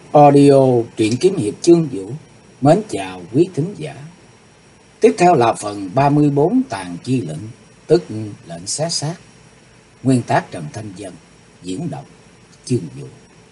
Audio truyện kiếm hiệp chương vũ. Mến chào quý thính giả. Tiếp theo là phần 34 tàn chi lệnh, tức lệnh xé xác. Nguyên tác Trần Thanh Dân, diễn đọc chương vũ.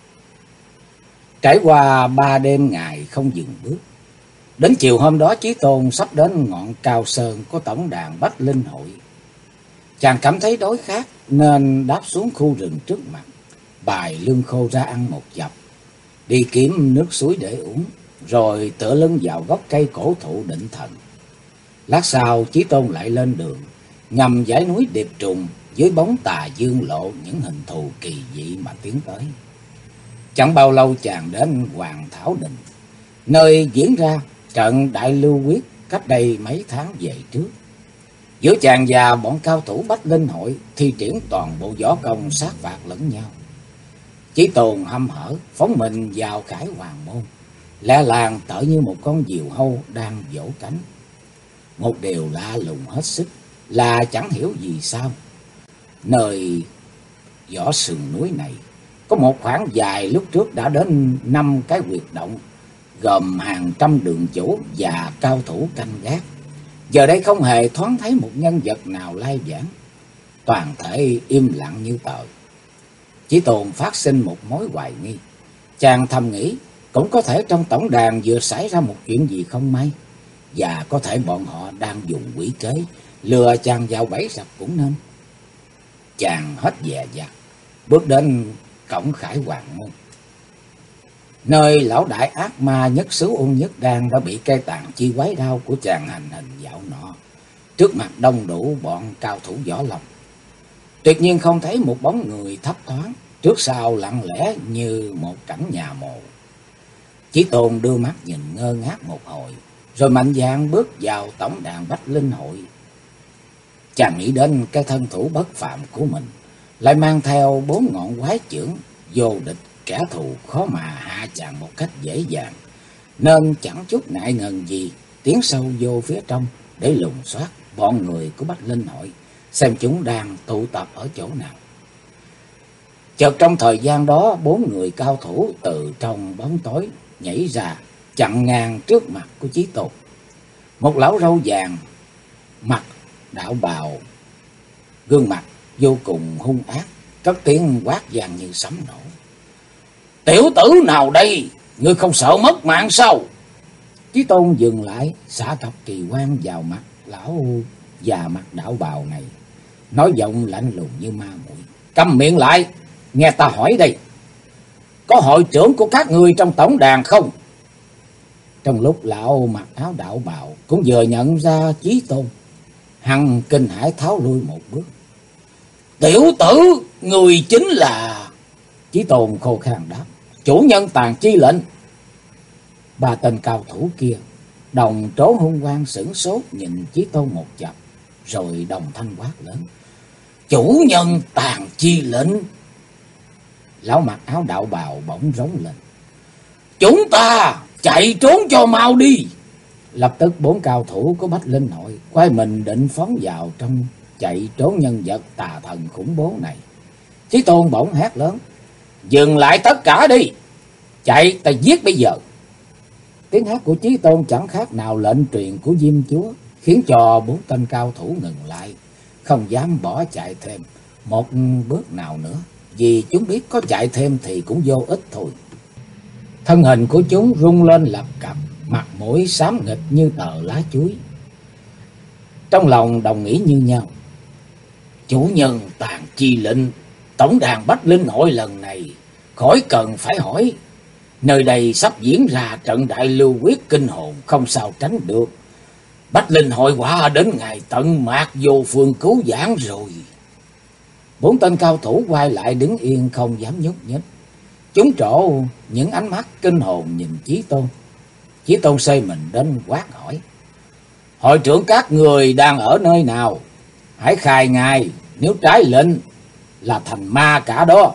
Trải qua 3 đêm ngày không dừng bước, đến chiều hôm đó Chí Tôn sắp đến ngọn cao sơn của tổng đàn Bách Linh Hội. Chàng cảm thấy đói khát nên đáp xuống khu rừng trước mặt, bài lương khô ra ăn một chập, đi kiếm nước suối để uống, rồi tựa lưng vào gốc cây cổ thụ định thần. Lát sau Chí Tôn lại lên đường, ngầm dãy núi Điệp Trùng dưới bóng tà dương lộ những hình thù kỳ dị mà tiến tới. Chẳng bao lâu chàng đến Hoàng Thảo Đình, nơi diễn ra trận Đại Lưu Quyết cách đây mấy tháng về trước. Giữa chàng và bọn cao thủ Bách Linh Hội thi triển toàn bộ võ công sát phạt lẫn nhau. Chí Tôn hăm hở phóng mình vào khải hoàng môn, lẹ làng tựa như một con diều hâu đang vỗ cánh. Một điều lạ lùng hết sức là chẳng hiểu vì sao, nơi võ sườn núi này có một khoảng dài lúc trước đã đến 5 cái huyệt động, gồm hàng trăm đường chủ và cao thủ canh gác. Giờ đây không hề thoáng thấy một nhân vật nào lai vãng, toàn thể im lặng như tờ. Chí Tôn phát sinh một mối hoài nghi. Chàng thầm nghĩ cũng có thể trong tổng đàn vừa xảy ra một chuyện gì không may, và có thể bọn họ đang dùng quỷ kế lừa chàng vào bẫy rập cũng nên. Chàng hết dè dặt bước đến cổng khải hoàng môn, nơi lão đại ác ma nhất xứ Ung Nhất Đan đã bị cây tàn chi quái đao của chàng hành hình dạo nọ. Trước mặt đông đủ bọn cao thủ võ lâm, tuyệt nhiên không thấy một bóng người thấp thoáng, trước sau lặng lẽ như một cảnh nhà mồ. Chí Tôn đưa mắt nhìn ngơ ngác một hồi, rồi mạnh dạn bước vào tổng đàn Bách Linh Hội. Chàng nghĩ đến cái thân thủ bất phạm của mình, lại mang theo 4 ngọn quái chưởng vô địch, kẻ thù khó mà hạ chàng một cách dễ dàng, nên chẳng chút ngại ngần gì tiến sâu vô phía trong để lùng soát bọn người của Bách Linh Hội, xem chúng đang tụ tập ở chỗ nào. Chợt trong thời gian đó, 4 người cao thủ từ trong bóng tối nhảy ra, chặn ngang trước mặt của Chí Tôn. Một lão râu vàng, mặc đạo bào, gương mặt vô cùng hung ác, cất tiếng quát vang như sấm nổ: "Tiểu tử nào đây? Ngươi không sợ mất mạng sao?" Chí Tôn dừng lại, xả cặp kỳ quan vào mặt lão già mặc đạo bào này, nói giọng lạnh lùng như ma muội: "Câm miệng lại, nghe ta hỏi đây, có hội trưởng của các ngươi trong tổng đàn không?" Trong lúc lão mặc áo đạo bào cũng vừa nhận ra Chí Tôn, hắn kinh hãi tháo lui một bước. "Tiểu tử, người chính là..." Chí Tôn khô khan đáp: "Chủ nhân tàn chi lệnh." 3 tên cao thủ kia đồng trố hung quang sửng sốt nhìn Chí Tôn một chập, rồi đồng thanh quát lớn: "Chủ nhân tàn chi lệnh!" Lão mặc áo đạo bào bỗng rống lên: "Chúng ta chạy trốn cho mau đi!" Lập tức 4 cao thủ của Bách Linh Hội quay mình định phóng vào trong chạy trốn nhân vật tà thần khủng bố này. Chí Tôn bỗng hét lớn: "Dừng lại tất cả đi! Chạy, ta giết bây giờ!" Tiếng hét của Chí Tôn chẳng khác nào lệnh truyền của Diêm Chúa, khiến cho 4 tên cao thủ ngừng lại, không dám bỏ chạy thêm một bước nào nữa, vì chúng biết có chạy thêm thì cũng vô ích thôi. Thân hình của chúng rung lên lập cập, mặt mũi xám nghịch như tờ lá chuối. Trong lòng đồng nghĩ như nhau: chủ nhân tàn chi lệnh, tổng đàn Bách Linh Hội lần này khỏi cần phải hỏi, nơi đây sắp diễn ra trận Đại Lưu Quyết kinh hồn, không sao tránh được. Bách Linh Hội quả đến ngày tận mạc vô phương cứu vãn rồi. 4 tên cao thủ quay lại đứng yên không dám nhúc nhích. Chúng trổ những ánh mắt kinh hồn nhìn Chí Tôn. Chí Tôn xây mình đến quát hỏi: "Hội trưởng các người đang ở nơi nào? Hãy khai ngài, nếu trái lệnh là thành ma cả đó."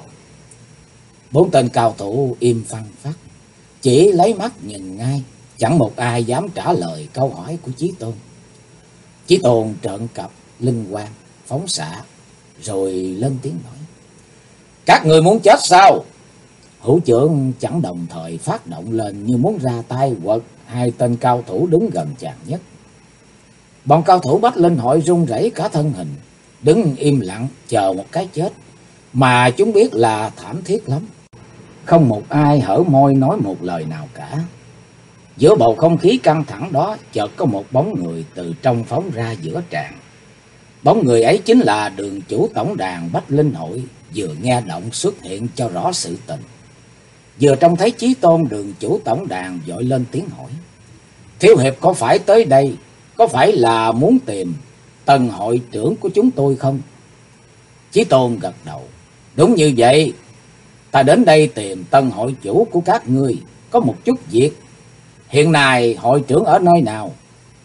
4 tên cao thủ im phăng phắc, chỉ lấy mắt nhìn ngay, chẳng một ai dám trả lời câu hỏi của Chí Tôn. Chí Tôn trợn cặp linh quang phóng xạ, rồi lên tiếng nói: "Các người muốn chết sao? Hữu trưởng chẳng đồng thời phát động lên như muốn ra tay quật hai tên cao thủ đứng gần chàng nhất. Bọn cao thủ Bách Linh Hội run rẩy cả thân hình, đứng im lặng chờ một cái chết mà chúng biết là thảm thiết lắm. Không một ai hở môi nói một lời nào cả. Giữa bầu không khí căng thẳng đó, chợt có một bóng người từ trong phóng ra giữa tràng. Bóng người ấy chính là Đường chủ tổng đàn Bách Linh Hội, vừa nghe động xuất hiện cho rõ sự tình. Vừa trông thấy Chí Tôn, Đường chủ tổng đàn vội lên tiếng hỏi: "Thiếu hiệp có phải tới đây, có phải là muốn tìm Tân hội trưởng của chúng tôi không?" Chí Tôn gật đầu: "Đúng như vậy, ta đến đây tìm Tân hội chủ của các ngươi, có một chút việc. Hiện nay hội trưởng ở nơi nào?"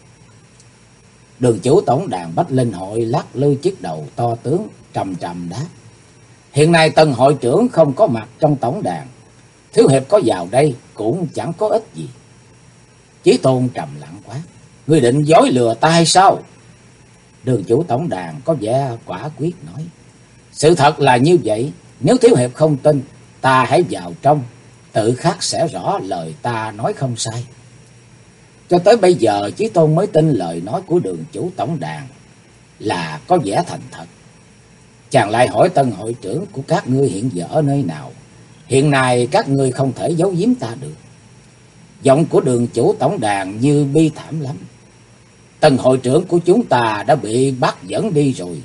Đường chủ tổng đàn Bách Linh Hội lắc lư chiếc đầu to tướng, trầm trầm đáp: "Hiện nay Tân hội trưởng không có mặt trong tổng đàn, thiếu hiệp có vào đây cũng chẳng có ích gì." Chí Tôn trầm lặng quá: "Ngươi định dối lừa ta hay sao?" Đường chủ tổng đàn có vẻ quả quyết nói: "Sự thật là như vậy, nếu thiếu hiệp không tin, ta hãy vào trong, tự khắc sẽ rõ lời ta nói không sai." Cho tới bây giờ Chí Tôn mới tin lời nói của đường chủ tổng đàn là có vẻ thành thật. Chàng lại hỏi: "Tân hội trưởng của các ngươi hiện giờ ở nơi nào? Hiện nay các ngươi không thể giấu giếm ta được." Giọng của đường chủ tổng đàn như bi thảm lắm: "Tân hội trưởng của chúng ta đã bị bắt dẫn đi rồi."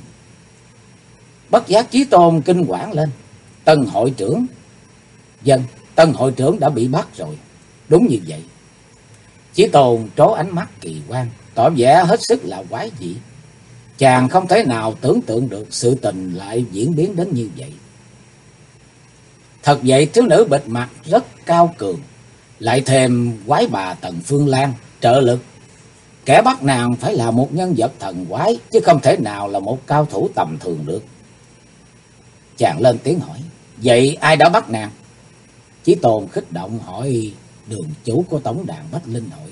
Bất giác Chí Tôn kinh hoảng lên: "Tân hội trưởng?" "Vâng, Tân hội trưởng đã bị bắt rồi." "Đúng như vậy." Chí Tôn trố ánh mắt kỳ quan, tỏ vẻ hết sức là quái dị. Chàng không thể nào tưởng tượng được sự tình lại diễn biến đến như vậy. Thật vậy, thiếu nữ bịt mặt rất cao cường, lại thêm quái bà Tần Phương Lan trợ lực. Kẻ bắt nàng phải là một nhân vật thần quái, chứ không thể nào là một cao thủ tầm thường được. Chàng lên tiếng hỏi: "Vậy ai đã bắt nàng?" Chí Tôn khích động hỏi đường chủ của tổng đàn Bách Linh Hội.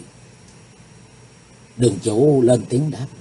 Đường chủ lên tiếng đáp: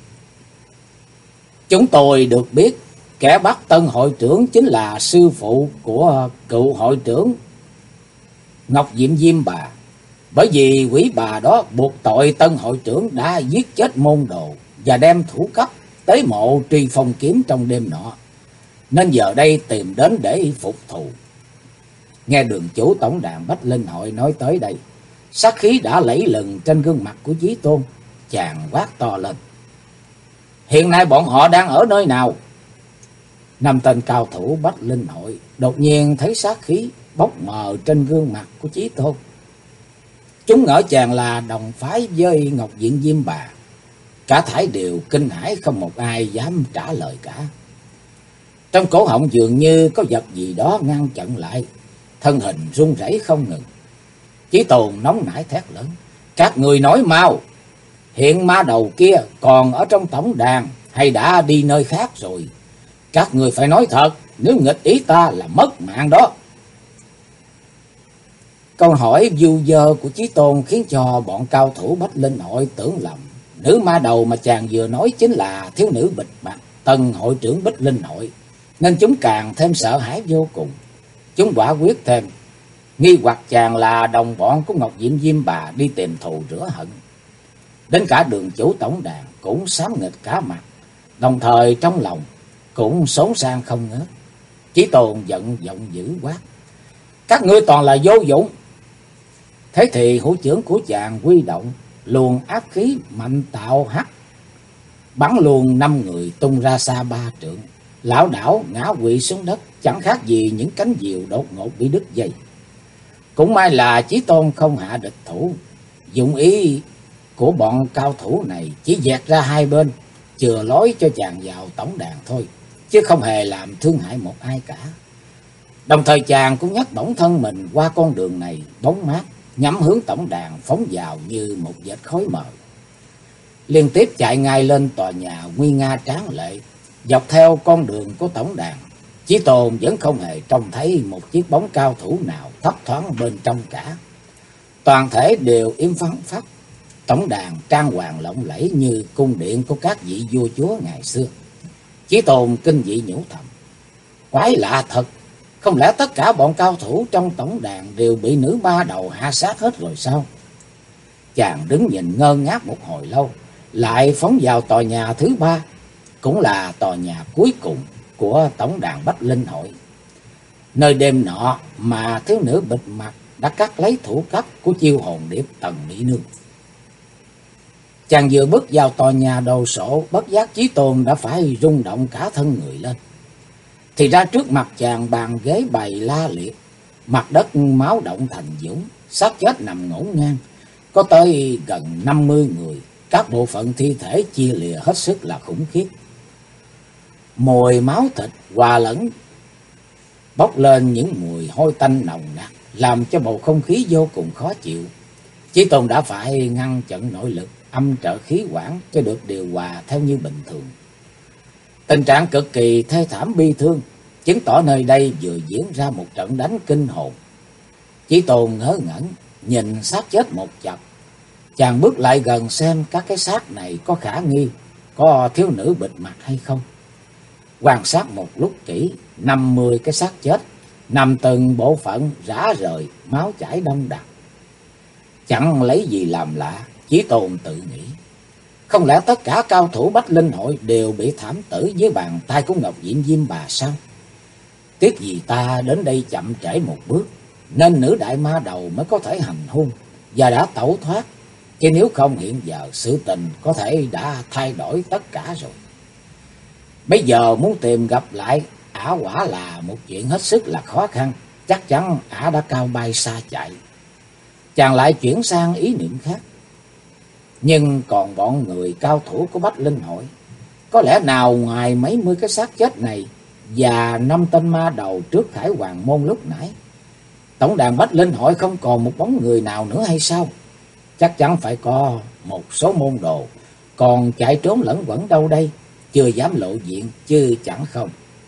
"Chúng tôi được biết kẻ bắt Tân hội trưởng chính là sư phụ của cựu hội trưởng Ngọc Diệm Diêm Bà. Bởi vì quỷ bà đó buộc tội Tân hội trưởng đã giết chết môn đồ và đem thủ cấp tới mộ Tri Phong Kiếm trong đêm nọ, nên giờ đây tìm đến để phục thù." Nghe đường chủ tổng đàn Bách Linh Hội nói tới đây, sát khí đã lẫy lừng trên gương mặt của Chí Tôn. Chàng quát to lên: "Hiện nay bọn họ đang ở nơi nào?" Năm tên cao thủ Bách Linh Hội đột nhiên thấy sát khí bốc mờ trên gương mặt của Chí Tôn. Chúng ngỡ chàng là đồng phái với Ngọc Diện Diêm Bà. Cả thảy đều kinh hãi, không một ai dám trả lời cả. Trong cổ họng dường như có vật gì đó ngăn chặn lại, thân hình run rẩy không ngừng. Chí Tôn nóng nảy thét lớn: "Các người nói mau, hiện ma đầu kia còn ở trong tổng đàn hay đã đi nơi khác rồi? Các người phải nói thật, nếu nghịch ý ta là mất mạng đó." Câu hỏi vu vơ của Chí Tôn khiến cho bọn cao thủ Bách Linh Hội tưởng lầm nữ ma đầu mà chàng vừa nói chính là thiếu nữ bịt mặt Tân hội trưởng Bách Linh Hội, nên chúng càng thêm sợ hãi vô cùng. Chúng quả quyết thêm nghi hoặc chàng là đồng bọn của Ngọc Diệm Diêm Bà đi tìm thù rửa hận. Đến cả đường chủ tổng đàn cũng xám nghịch cả mặt, đồng thời trong lòng cũng xốn sang không ngớt. Chí Tôn giận giọng dữ quát: "Các ngươi toàn là vô dụng!" Thế thì hữu trưởng của chàng huy động luồng áp khí mạnh tạo hắt, bắn luôn 5 người tung ra xa 3 trượng, lảo đảo ngã quỵ xuống đất, chẳng khác gì những cánh diều đột ngột bị đứt dây. Cũng may là Chí Tôn không hạ địch thủ, dụng ý của bọn cao thủ này chỉ dẹt ra hai bên, chừa lối cho chàng vào tổng đàn thôi, chứ không hề làm thương hại một ai cả. Đồng thời chàng cũng nhấc bổng thân mình qua con đường này bóng mát, nhắm hướng tổng đàn phóng vào như một vệt khói mờ. Liên tiếp chạy ngay lên tòa nhà nguy nga tráng lệ, dọc theo con đường của tổng đàn. Chí Tôn vẫn không hề trông thấy một chiếc bóng cao thủ nào thấp thoáng bên trong cả. Toàn thể đều im phăng phắc. Tổng đàn trang hoàng lộng lẫy như cung điện của các vị vua chúa ngày xưa. Chí Tôn kinh dị nhủ thầm: "Quái lạ thật, Không lẽ tất cả bọn cao thủ trong tổng đàn đều bị nữ ma đầu hạ sát hết rồi sao? Chàng đứng nhìn ngơ ngác một hồi lâu, lại phóng vào tòa nhà thứ ba, cũng là tòa nhà cuối cùng của tổng đàn Bách Linh Hội. Nơi đêm nọ mà thiếu nữ bịt mặt đã cắt lấy thủ cấp của chiêu hồn điệp Tần Mỹ Nương. Chàng vừa bước vào tòa nhà đồ sộ, bất giác Chí Tôn đã phải rung động cả thân người lên. Thì ra trước mặt chàng bàn ghế bày la liệt, mặt đất máu động thành dũng, xác chết nằm ngổn ngang, có tới gần 50 người, các bộ phận thi thể chia lìa hết sức là khủng khiếp. Mùi máu thịt hòa lẫn bốc lên những mùi hôi tanh nồng nặc, làm cho bầu không khí vô cùng khó chịu. Chí Tôn đã phải ngăn chặn nội lực, âm trợ khí quản cho được điều hòa theo như bình thường. Tình trạng cực kỳ thê thảm bi thương, chứng tỏ nơi đây vừa diễn ra một trận đánh kinh hồn. Chí Tôn ngớ ngẩn nhìn xác chết một chập. Chàng bước lại gần xem các cái xác này có khả nghi có thiếu nữ bịt mặt hay không. Quan sát một lúc kỹ, 50 cái xác chết nằm từng bộ phận rã rời, máu chảy đông đặc. Chẳng lấy gì làm lạ, Chí Tôn tự nghĩ. Không lẽ tất cả cao thủ Bách Linh Hội đều bị thảm tử dưới bàn tay của Ngọc Diệm Diêm Bà sao? Tiếc gì ta đến đây chậm trễ một bước, nên nữ đại ma đầu mới có thể hành hung và đã tẩu thoát. Chứ nếu không hiện giờ sự tình có thể đã thay đổi tất cả rồi. Bây giờ muốn tìm gặp lại ả quả là một chuyện hết sức là khó khăn. Chắc chắn ả đã cao bay xa chạy. Chàng lại chuyển sang ý niệm khác. Nhưng còn bọn người cao thủ của Bách Linh Hội, có lẽ nào ngoài mấy mươi cái xác chết này và 5 tên ma đầu trước Khải Hoàng Môn lúc nãy, tổng đàn Bách Linh Hội không còn một bóng người nào nữa hay sao? Chắc chắn phải có một số môn đồ còn chạy trốn lẫn quẩn đâu đây, chưa dám lộ diện chứ chẳng không.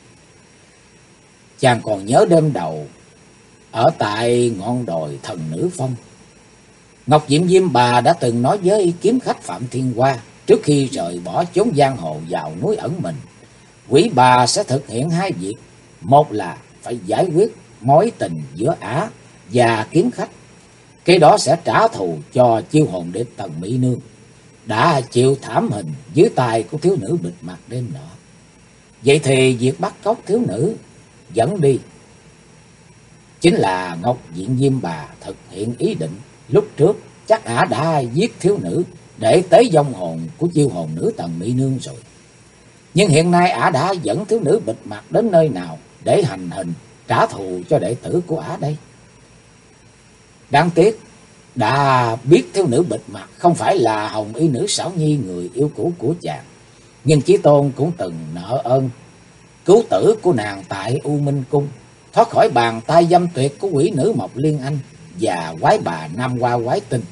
Chàng còn nhớ đêm đầu ở tại ngọn đồi Thần Nữ Phong, Ngọc Diệm Diêm Bà đã từng nói với kiếm khách Phạm Thiên Hoa, trước khi rời bỏ chốn giang hồ vào núi ẩn mình, quỷ bà sẽ thực hiện hai việc. Một là phải giải quyết mối tình giữa ả và kiếm khách, cái đó sẽ trả thù cho chiêu hồn điệp Tần Mỹ Nương đã chịu thảm hình dưới tay của thiếu nữ bịt mặt đêm nọ. Vậy thì việc bắt cóc thiếu nữ dẫn đi chính là Ngọc Diệm Diêm Bà thực hiện ý định. Lúc trước chắc ả đã giết thiếu nữ để tế vong hồn của chiêu hồn nữ Tần Mỹ Nương rồi. Nhưng hiện nay ả đã dẫn thiếu nữ bịt mặt đến nơi nào để hành hình trả thù cho đệ tử của ả đây? Đáng tiếc đã biết thiếu nữ bịt mặt không phải là Hồng Y nữ Xảo Nhi, người yêu cũ của chàng. Nhưng Chí Tôn cũng từng nợ ơn cứu tử của nàng tại U Minh Cung, thoát khỏi bàn tay dâm tuyệt của quỷ nữ Mộc Liên Anh và quái bà Nam Hoa Quái Tinh.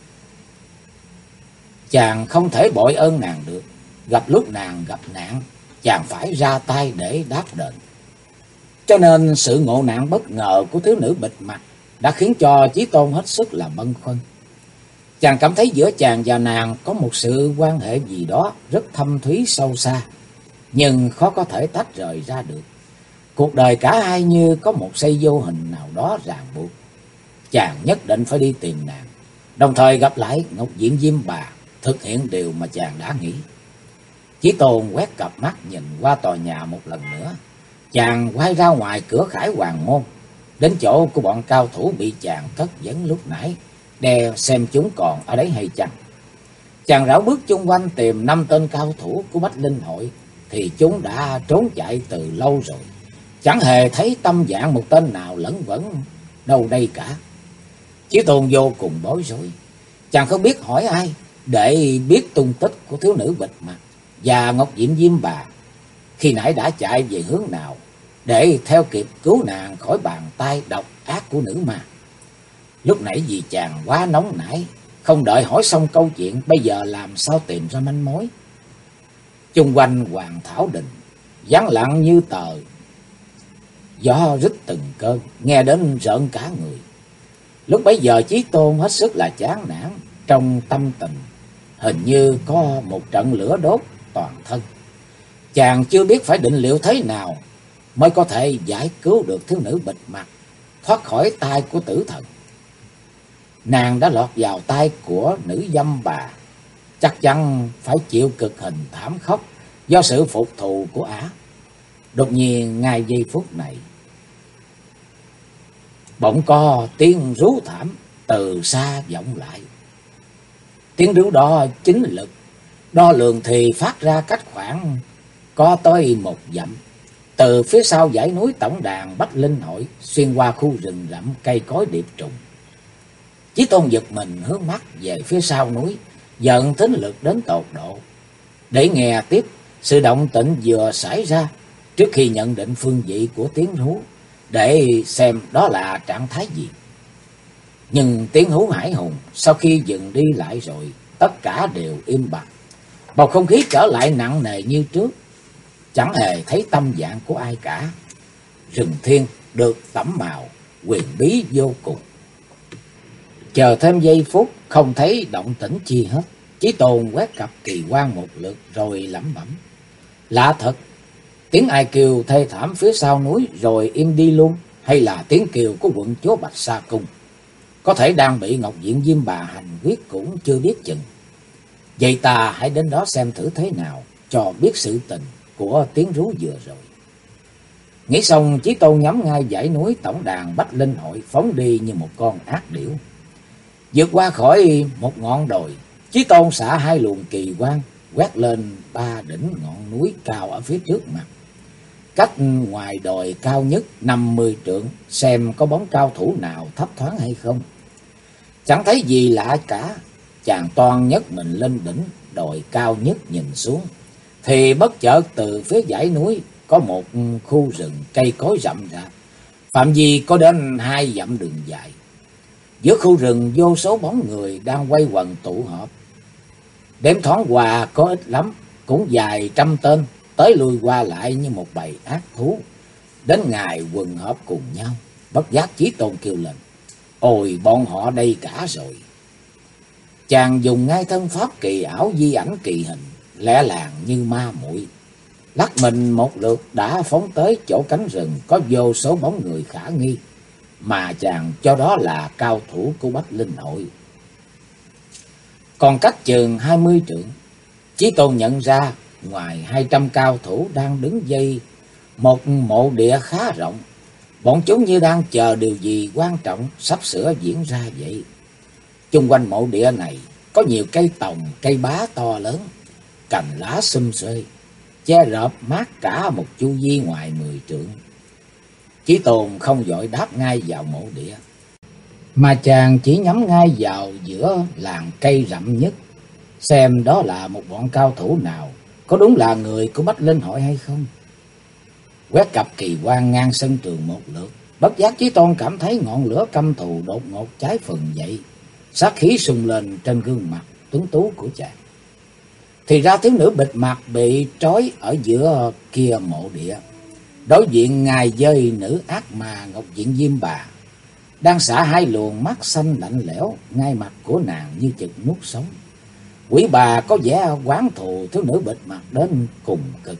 Chàng không thể bội ơn nàng được. Gặp lúc nàng gặp nạn, chàng phải ra tay để đáp đền. Cho nên sự ngộ nạn bất ngờ của thiếu nữ bịt mặt đã khiến cho Chí Tôn hết sức là băn khoăn. Chàng cảm thấy giữa chàng và nàng có một sự quan hệ gì đó rất thâm thúy sâu xa, nhưng khó có thể tách rời ra được. Cuộc đời cả hai như có một dây vô hình nào đó ràng buộc. Chàng nhất định phải đi tìm nàng, đồng thời gặp lại Ngọc Diệm Diêm Bà, thực hiện điều mà chàng đã nghĩ. Chí Tôn quét cặp mắt nhìn qua tòa nhà một lần nữa. Chàng quay ra ngoài cửa Khải Hoàng Môn, đến chỗ của bọn cao thủ bị chàng cất vấn lúc nãy, đe xem chúng còn ở đấy hay chăng. Chàng rảo bước chung quanh tìm 5 tên cao thủ của Bách Linh Hội, thì chúng đã trốn chạy từ lâu rồi. Chẳng hề thấy tâm dạng một tên nào lẫn vẫn đâu đây cả. Chí Tôn vô cùng bối rối. Chàng không biết hỏi ai để biết tung tích của thiếu nữ bịt mặt và Ngọc Diệm Diêm Bà khi nãy đã chạy về hướng nào, để theo kịp cứu nàng khỏi bàn tay độc ác của nữ ma. Lúc nãy vì chàng quá nóng nảy, không đợi hỏi xong câu chuyện, bây giờ làm sao tìm ra manh mối. Chung quanh Hoàng Thảo Đình vắng lặng như tờ, gió rít từng cơn, nghe đến rợn cả người. Lúc bấy giờ Chí Tôn hết sức là chán nản, trong tâm tình hình như có một trận lửa đốt toàn thân. Chàng chưa biết phải định liệu thế nào, mới có thể giải cứu được thiếu nữ bịt mặt thoát khỏi tay của tử thần. Nàng đã lọt vào tay của nữ dâm bà, chắc chắn phải chịu cực hình thảm khốc do sự phục thù của ả. Đột nhiên ngay giây phút này, bỗng có tiếng rú thảm từ xa vọng lại. Tiếng rú đó chính lực đo lường thì phát ra cách khoảng có tới 1 dặm. Từ phía sau dãy núi tổng đàn Bách Linh Hội, xuyên qua khu rừng rậm cây cối điệp trùng. Chí Tôn giật mình hướng mắt về phía sau núi, dần thính lực đến tột độ, để nghe tiếp sự động tĩnh vừa xảy ra, trước khi nhận định phương vị của tiếng hú, để xem đó là trạng thái gì. Nhưng tiếng hú hải hùng sau khi dừng đi lại rồi, tất cả đều im bặt. Bầu không khí trở lại nặng nề như trước, chẳng hề thấy tâm dạng của ai cả. Rừng thiên được tẩm màu huyền bí vô cùng. Chờ thêm giây phút không thấy động tĩnh chi hết, Chí Tôn quét cặp kỳ quan một lượt rồi lẩm bẩm: lạ thật, tiếng ai kêu thê thảm phía sau núi rồi im đi luôn, hay là tiếng kêu của quận chúa Bạch Sa Cung? Có thể đang bị Ngọc Diện Diêm Bà hành quyết cũng chưa biết chừng. Vậy ta hãy đến đó xem thử thế nào, cho biết sự tình của tiếng rú vừa rồi. Nghĩ xong, Chí Tôn nhắm ngay dãy núi tổng đàn Bách Linh Hội phóng đi như một con ác điểu. Vượt qua khỏi một ngọn đồi, Chí Tôn xả 2 luồng kỳ quang quét lên 3 đỉnh ngọn núi cao ở phía trước mặt. Cách ngoài đồi cao nhất 50 trượng, xem có bóng cao thủ nào thấp thoáng hay không. Chẳng thấy gì lạ cả. Chàng toan nhấc mình lên đỉnh đồi cao nhất nhìn xuống, thì bất chợt từ phía dãy núi có một khu rừng cây cối rậm rạp, phạm vi có đến 2 dặm đường dài. Giữa khu rừng vô số bóng người đang quay quần tụ họp. Đếm thoáng qua có ít lắm, cũng vài trăm tên, tới lui qua lại như một bầy ác thú. Đến ngày quần họp cùng nhau, bất giác Chí Tôn kêu lên: ôi, bọn họ đây cả rồi. Chàng dùng ngay thân pháp kỳ ảo di ảnh kỳ hình, lẹ làng như ma muội, lắc mình một lượt đã phóng tới chỗ cánh rừng có vô số bóng người khả nghi, mà chàng cho đó là cao thủ của Bách Linh Hội. Còn cách chừng 20 trượng, Chí Tôn nhận ra ngoài 200 cao thủ đang đứng dây một mộ địa khá rộng. Bọn chúng như đang chờ điều gì quan trọng sắp sửa diễn ra vậy. Chung quanh mộ địa này có nhiều cây tòng, cây bá to lớn, cành lá xum xuê, che rợp mát cả một chu vi ngoài 10 trượng. Chí Tôn không vội đáp ngay vào mộ địa, mà chàng chỉ nhắm ngay vào giữa làng cây rậm nhất, xem đó là một bọn cao thủ nào, có đúng là người của Bách Linh Hội hay không. Quét cặp kỳ quan ngang sân trường một lượt, bất giác Chí Tôn cảm thấy ngọn lửa căm thù đột ngột cháy phừng dậy, sát khí sùng lên trên gương mặt tuấn tú của chàng. Thì ra thiếu nữ bịt mặt bị trói ở giữa kia mộ địa, đối diện ngài với nữ ác ma Ngọc Diện Diêm Bà, đang xả 2 luồng mắt xanh lạnh lẽo ngay mặt của nàng như chực nuốt sống. Quỷ bà có vẻ oán thù thiếu nữ bịt mặt đến cùng cực.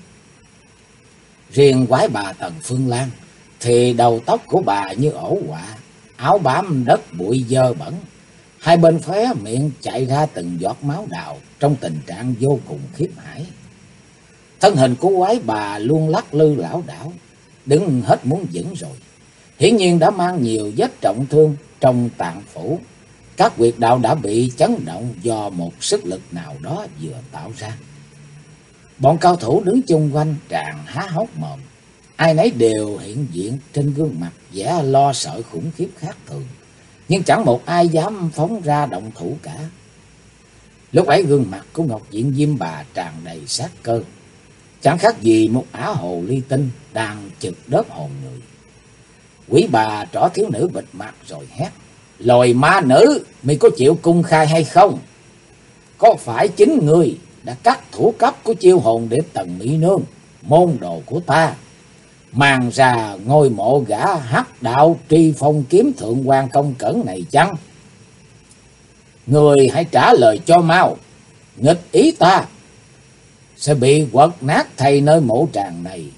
Riêng quái bà Tần Phương Lan thì đầu tóc của bà như ổ quạ, áo bám đất bụi dơ bẩn, 2 bên khóe miệng chạy ra từng giọt máu đào trong tình trạng vô cùng khiếp hãi. Thân hình của quái bà luôn lắc lư lảo đảo, đứng hết muốn vững rồi. Hiển nhiên đã mang nhiều vết trọng thương trong tạng phủ, các huyệt đạo đã bị chấn động do một sức lực nào đó vừa tạo ra. Bọn cao thủ đứng chung quanh tràn há hốc mồm, ai nấy đều hiện diện trên gương mặt vẻ lo sợ khủng khiếp khác thường, nhưng chẳng một ai dám phóng ra động thủ cả. Lúc ấy gương mặt của Ngọc Diện Diêm Bà tràn đầy sát cơ, chẳng khác gì một ả hồ ly tinh đang chực đớp hồn người. Quỷ bà trỏ thiếu nữ bịt mặt rồi hét: "Lồi ma nữ, mày có chịu cung khai hay không? Có phải chính người đã cắt thủ cấp của chiêu hồn điệp Tần Mỹ Nương, môn đồ của ta, mang ra ngôi mộ gã hắc đạo Tri Phong kiếm thượng quan Công Cẩn này chăng? Người hãy trả lời cho mau, nghịch ý ta sẽ bị quật nát thay nơi mộ tràng này,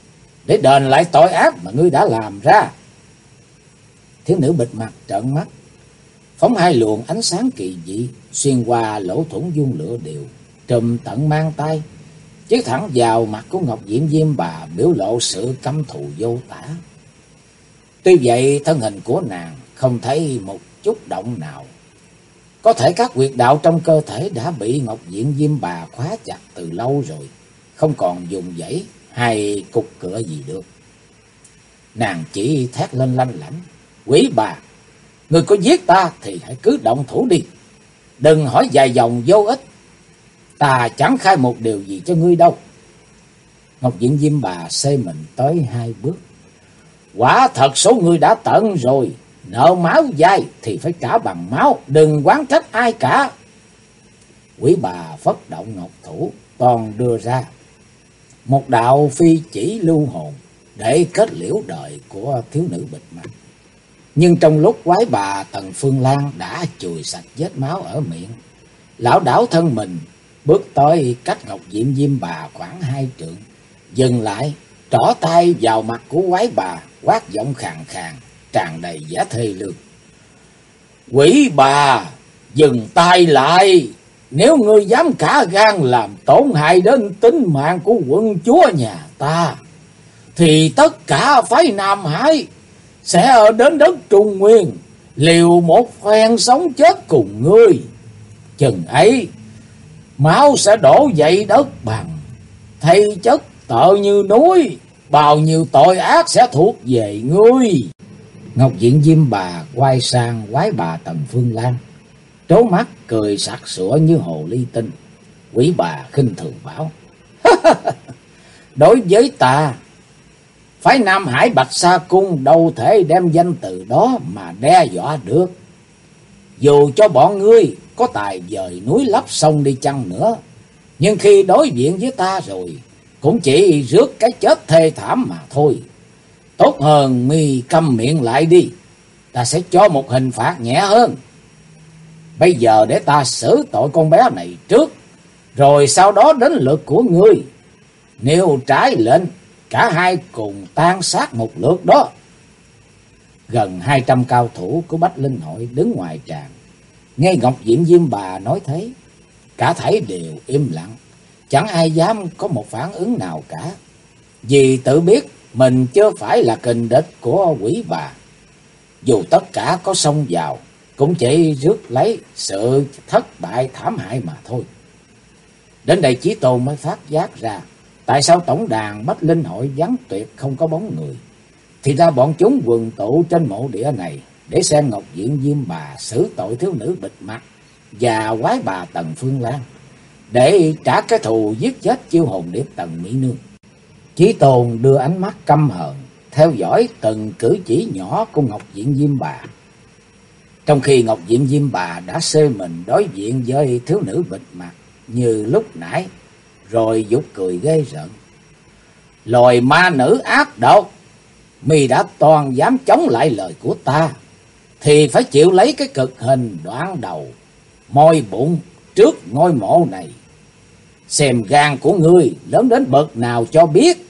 để đền lại tội ác mà ngươi đã làm ra. Thiếu nữ bịt mặt trợn mắt, phóng hai luồng ánh sáng kỳ dị xuyên qua lỗ thủng vuông lửa đều, trùm tận mang tay, chiếu thẳng vào mặt của Ngọc Diệm Diêm Bà, biểu lộ sự căm thù vô tả. Tuy vậy thân hình của nàng không thấy một chút động nào. Có thể các huyệt đạo trong cơ thể đã bị Ngọc Diệm Diêm Bà khóa chặt từ lâu rồi, không còn dùng dãy hay cục cựa gì được. Nàng chỉ thét lên lanh lảnh: "Quỷ bà, người có giết ta thì hãy cứ động thủ đi, đừng hỏi dài dòng vô ích. Ta chẳng khai một điều gì cho ngươi đâu." Ngọc Diệm Diêm Bà xê mình tới hai bước: "Quả thật số ngươi đã tận rồi, nợ máu dai thì phải trả bằng máu, đừng oán trách ai cả." Quỷ bà phất động ngọc thủ, toàn đưa ra một đạo phi chỉ lưu hồn để kết liễu đời của thiếu nữ bịt mặt. Nhưng trong lúc quái bà Tần Phương Lan đã chùi sạch vết máu ở miệng, lảo đảo thân mình bước tới cách Ngọc Diệm Diêm Bà khoảng 2 trượng, dừng lại, trỏ tay vào mặt của quái bà, quát giọng khàn khàn tràn đầy vẻ thê lương: "Quỷ bà, dừng tay lại! Nếu ngươi dám cả gan làm tổn hại đến tính mạng của quận chúa nhà ta, thì tất cả phái Nam Hải sẽ ở đến đất Trung Nguyên liều một phen sống chết cùng ngươi. Chừng ấy, máu sẽ đổ dậy đất bằng, thây chất tợ như núi, bao nhiêu tội ác sẽ thuộc về ngươi." Ngọc Diệm Diêm Bà quay sang quái bà Tần Phương Lan, trố mắt cười sặc sụa như hồ ly tinh. Quỷ bà khinh thường bảo: "Đối với ta, phái Nam Hải Bạch Sa Cung đâu thể đem danh từ đó mà đe dọa được. Dù cho bọn ngươi có tài dời núi lấp sông đi chăng nữa, nhưng khi đối diện với ta rồi cũng chỉ rước cái chết thê thảm mà thôi. Tốt hơn mi câm miệng lại đi, ta sẽ cho một hình phạt nhẹ hơn. Bây giờ để ta xử tội con bé này trước, rồi sau đó đến lượt của ngươi. Nếu trái lệnh, cả hai cùng tan sát một lượt đó." Gần 200 cao thủ của Bách Linh Hội đứng ngoài tràng, nghe Ngọc Diệm Diêm Bà nói thế, cả thảy đều im lặng, chẳng ai dám có một phản ứng nào cả, vì tự biết mình chưa phải là kình địch của quỷ bà. Dù tất cả có xông vào, cũng chỉ rước lấy sự thất bại thảm hại mà thôi. Đến đây Chí Tôn mới phát giác ra tại sao tổng đàn Bách Linh Hội vắng tuyệt không có bóng người. Thì ra bọn chúng quần tụ trên mộ địa này để xem Ngọc Diệm Diêm Bà xử tội thiếu nữ bịt mặt và quái bà Tần Phương Lan, để trả cái thù giết chết chiêu hồn điệp Tần Mỹ Nương. Chí Tôn đưa ánh mắt căm hờn theo dõi từng cử chỉ nhỏ của Ngọc Diệm Diêm Bà, trong khi Ngọc Diệm Diêm Bà đã xê mình đối diện với thiếu nữ bịt mặt như lúc nãy, rồi giục cười ghê rợn: "Loài ma nữ ác độc, mi đã toàn dám chống lại lời của ta, thì phải chịu lấy cái cực hình đoạn đầu, moi bụng trước ngôi mộ này. Xem gan của ngươi lớn đến bậc nào cho biết."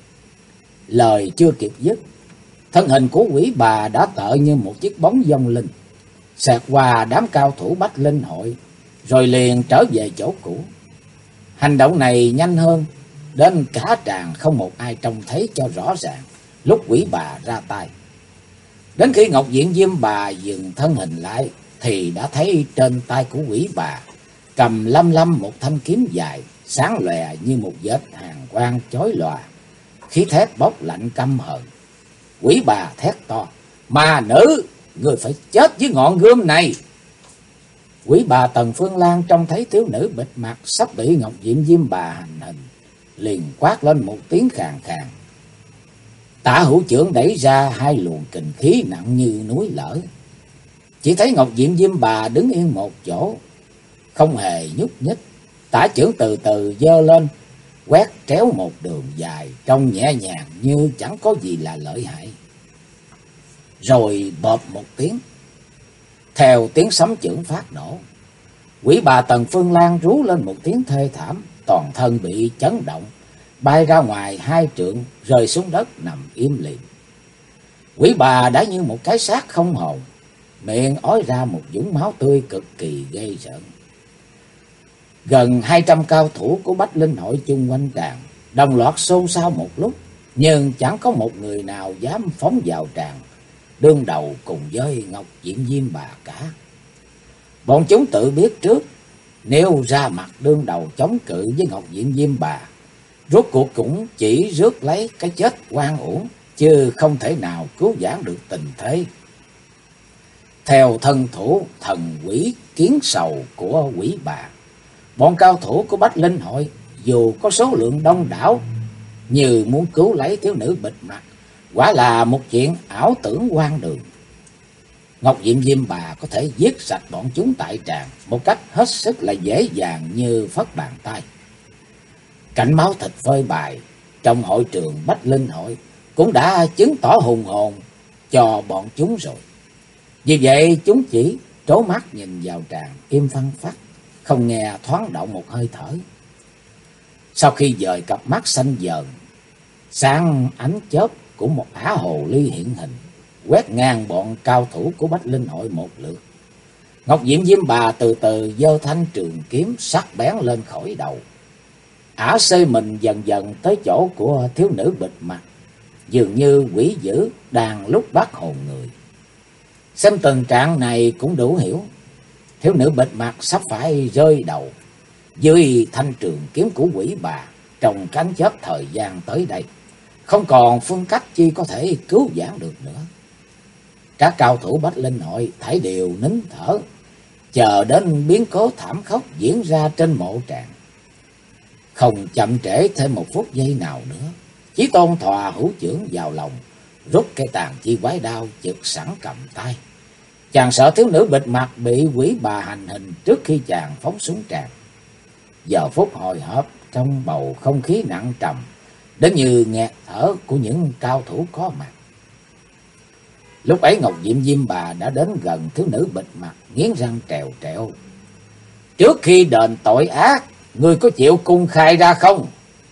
Lời chưa kịp dứt, thân hình của quỷ bà đã tợ như một chiếc bóng vong linh, xẹt qua đám cao thủ Bách Linh Hội, rồi liền trở về chỗ cũ. Hành động này nhanh hơn, đến cả tràng không một ai trông thấy cho rõ ràng lúc quỷ bà ra tay. Đến khi Ngọc Diệm Diêm Bà dừng thân hình lại, thì đã thấy trên tay của quỷ bà cầm lăm lăm một thanh kiếm dài, sáng lòe như một vệt hàn quang chói lòa, khí thép bốc lạnh căm hờn. Quỷ bà thét to: "Ma nữ, người phải chết với ngọn gươm này!" Quỷ bà Tần Phương Lan trông thấy thiếu nữ bịt mặt sắp bị Ngọc Diệm Diêm Bà hành hình, liền quát lên một tiếng khàn khàn. Tả hữu chưởng đẩy ra hai luồng kình khí nặng như núi lở. Chỉ thấy Ngọc Diệm Diêm Bà đứng yên một chỗ, không hề nhúc nhích. Tả chưởng từ từ giơ lên, quét tréo một đường dài, trông nhẹ nhàng như chẳng có gì là lợi hại. Rồi bộp một tiếng, theo tiếng sấm chưởng phát nổ, quỷ bà Tần Phương Lan rú lên một tiếng thê thảm, toàn thân bị chấn động, bay ra ngoài 2 trượng, rơi xuống đất nằm im lìm. Quỷ bà đã như một cái xác không hồn, miệng ói ra một vũng máu tươi cực kỳ ghê rợn. Gần 200 cao thủ của Bách Linh hội chung quanh tràng đồng loạt xôn xao một lúc, nhưng chẳng có một người nào dám phóng vào tràng đương đầu cùng với Ngọc Diệm Diêm Bà cả. Bọn chúng tự biết trước, nếu ra mặt đương đầu chống cự với Ngọc Diệm Diêm Bà, rốt cuộc cũng chỉ rước lấy cái chết oan uổng, chứ không thể nào cứu vãn được tình thế. Theo thân thủ thần quỷ kiến sầu của quỷ bà, bọn cao thủ của Bách Linh hội dù có số lượng đông đảo, như muốn cứu lấy thiếu nữ bịt mặt quả là một chuyện ảo tưởng hoang đường. Ngọc Diệm Diêm Bà có thể giết sạch bọn chúng tại tràng một cách hết sức là dễ dàng như phất bàn tay. Cảnh máu thịt phơi bày trong hội trường Bách Linh hội cũng đã chứng tỏ hùng hồn cho bọn chúng rồi. Vì vậy chúng chỉ trố mắt nhìn vào tràng im phăng phắc, không nghe thoáng động một hơi thở. Sau khi dời cặp mắt xanh dờn, sáng ánh chớp của một ả hồ ly hiện hình, quét ngang bọn cao thủ của Bách Linh hội một lượt. Ngọc Diệm Diêm Bà từ từ giơ thanh trường kiếm sắc bén lên khỏi đầu. Ả xê mình dần dần tới chỗ của thiếu nữ bịt mặt, dường như quỷ dữ đang lúc bắt hồn người. Xem tình trạng này cũng đủ hiểu, thiếu nữ bịt mặt sắp phải rơi đầu dưới thanh trường kiếm của quỷ bà trong cánh chớp thời gian tới đây, không còn phương cách chi có thể cứu vãn được nữa. Các cao thủ Bách Linh hội thảy đều nín thở, chờ đến biến cố thảm khốc diễn ra trên mộ tràng. Không chậm trễ thêm một phút giây nào nữa, Chí Tôn thò hữu chưởng vào lòng, rút cây tàn chi quái đao chực sẵn cầm tay. Chàng sợ thiếu nữ bịt mặt bị quỷ bà hành hình trước khi chàng phóng xuống tràng. Giờ phút hồi hộp trong bầu không khí nặng trầm, đến như nghẹt thở của những cao thủ có mặt. Lúc ấy Ngọc Diệm Diêm Bà đã đến gần thiếu nữ bịt mặt, nghiến răng trèo trẹo. Trước khi đền tội ác, ngươi có chịu cung khai ra không?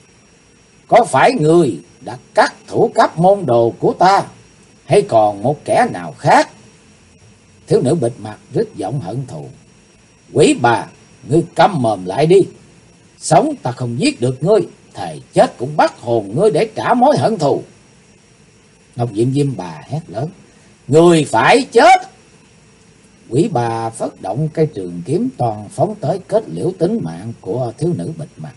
Có phải ngươi đã cắt thủ cấp môn đồ của ta, hay còn một kẻ nào khác? Thiếu nữ bịt mặt rít giọng hận thù. Quỷ bà, ngươi câm mồm lại đi. Sống ta không giết được ngươi, thề chết cũng bắt hồn ngươi để trả mối hận thù. Ngọc Diệm Diêm Bà hét lớn. Ngươi phải chết! Quỷ bà phất động cây trường kiếm toàn phóng tới kết liễu tính mạng của thiếu nữ bịt mặt.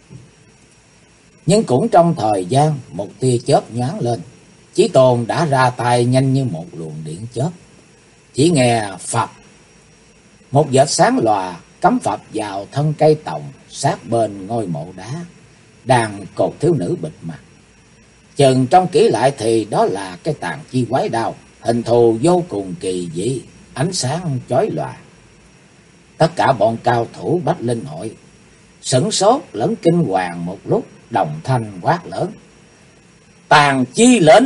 Nhưng cũng trong thời gian một tia chớp nhoáng lên, Chí Tôn đã ra tay nhanh như một luồng điện chớp. Chỉ nghe phập, một vệt sáng lòa cắm phập vào thân cây tòng sát bên ngôi mộ đá đang cột thiếu nữ bịt mặt. Chừng trông kỹ lại thì đó là cái tàn chi quái đao, hình thù vô cùng kỳ dị, ánh sáng chói lòa. Tất cả bọn cao thủ Bách Linh hội sửng sốt lẫn kinh hoàng một lúc, đồng thanh quát lớn. Tàn chi lệnh!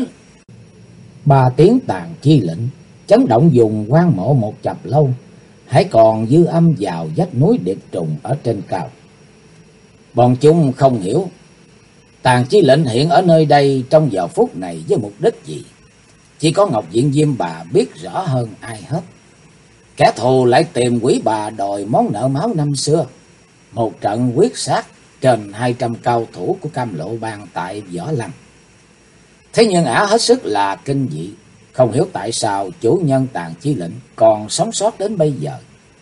3 tiếng tàn chi lệnh chấn động vùng quan mộ một chập lâu, hãy còn dư âm vào vách núi Điệp Trùng ở trên cao. Bọn chúng không hiểu tàn chi lệnh hiện ở nơi đây trong giờ phút này với mục đích gì. Chỉ có Ngọc Diệm Diêm Bà biết rõ hơn ai hết. Kẻ thù lại tìm quỷ bà đòi món nợ máu năm xưa. Một trận quyết sát trên 200 cao thủ của Cam Lộ Bang tại Võ Lăng. Thế nhưng ả hết sức là kinh dị, không hiểu tại sao chủ nhân tàn chi lệnh còn sống sót đến bây giờ.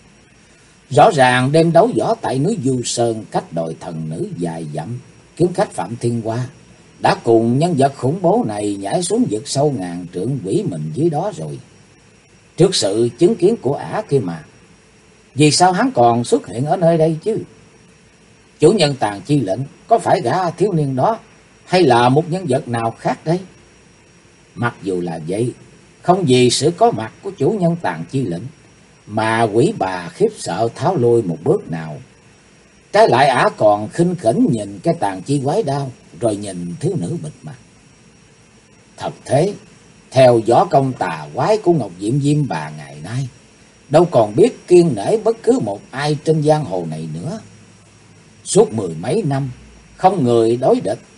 Rõ ràng đêm đấu võ tại núi Du Sơn cách đồi thần nữ dài dặm, kiếm khách Phạm Thiên Hoa đã cùng nhân vật khủng bố này nhảy xuống vực sâu ngàn trượng quỷ mình dưới đó rồi. Trước sự chứng kiến của ả kia mà, vì sao hắn còn xuất hiện ở nơi đây chứ? Chủ nhân tàn chi lệnh có phải gã thiếu niên đó, hay là một nhân vật nào khác đấy? Mặc dù là vậy, không vì sự có mặt của chủ nhân tàn chi lệnh mà quỷ bà khiếp sợ tháo lui một bước nào. Trái lại ả còn khinh khỉnh nhìn cái tàn chi quái đao, rồi nhìn thiếu nữ bịt mặt. Thật thế, theo võ công tà quái của Ngọc Diệm Diêm Bà ngày nay, đâu còn biết kiêng nể bất cứ một ai trên giang hồ này nữa. Suốt 10 mấy năm, không người đối địch,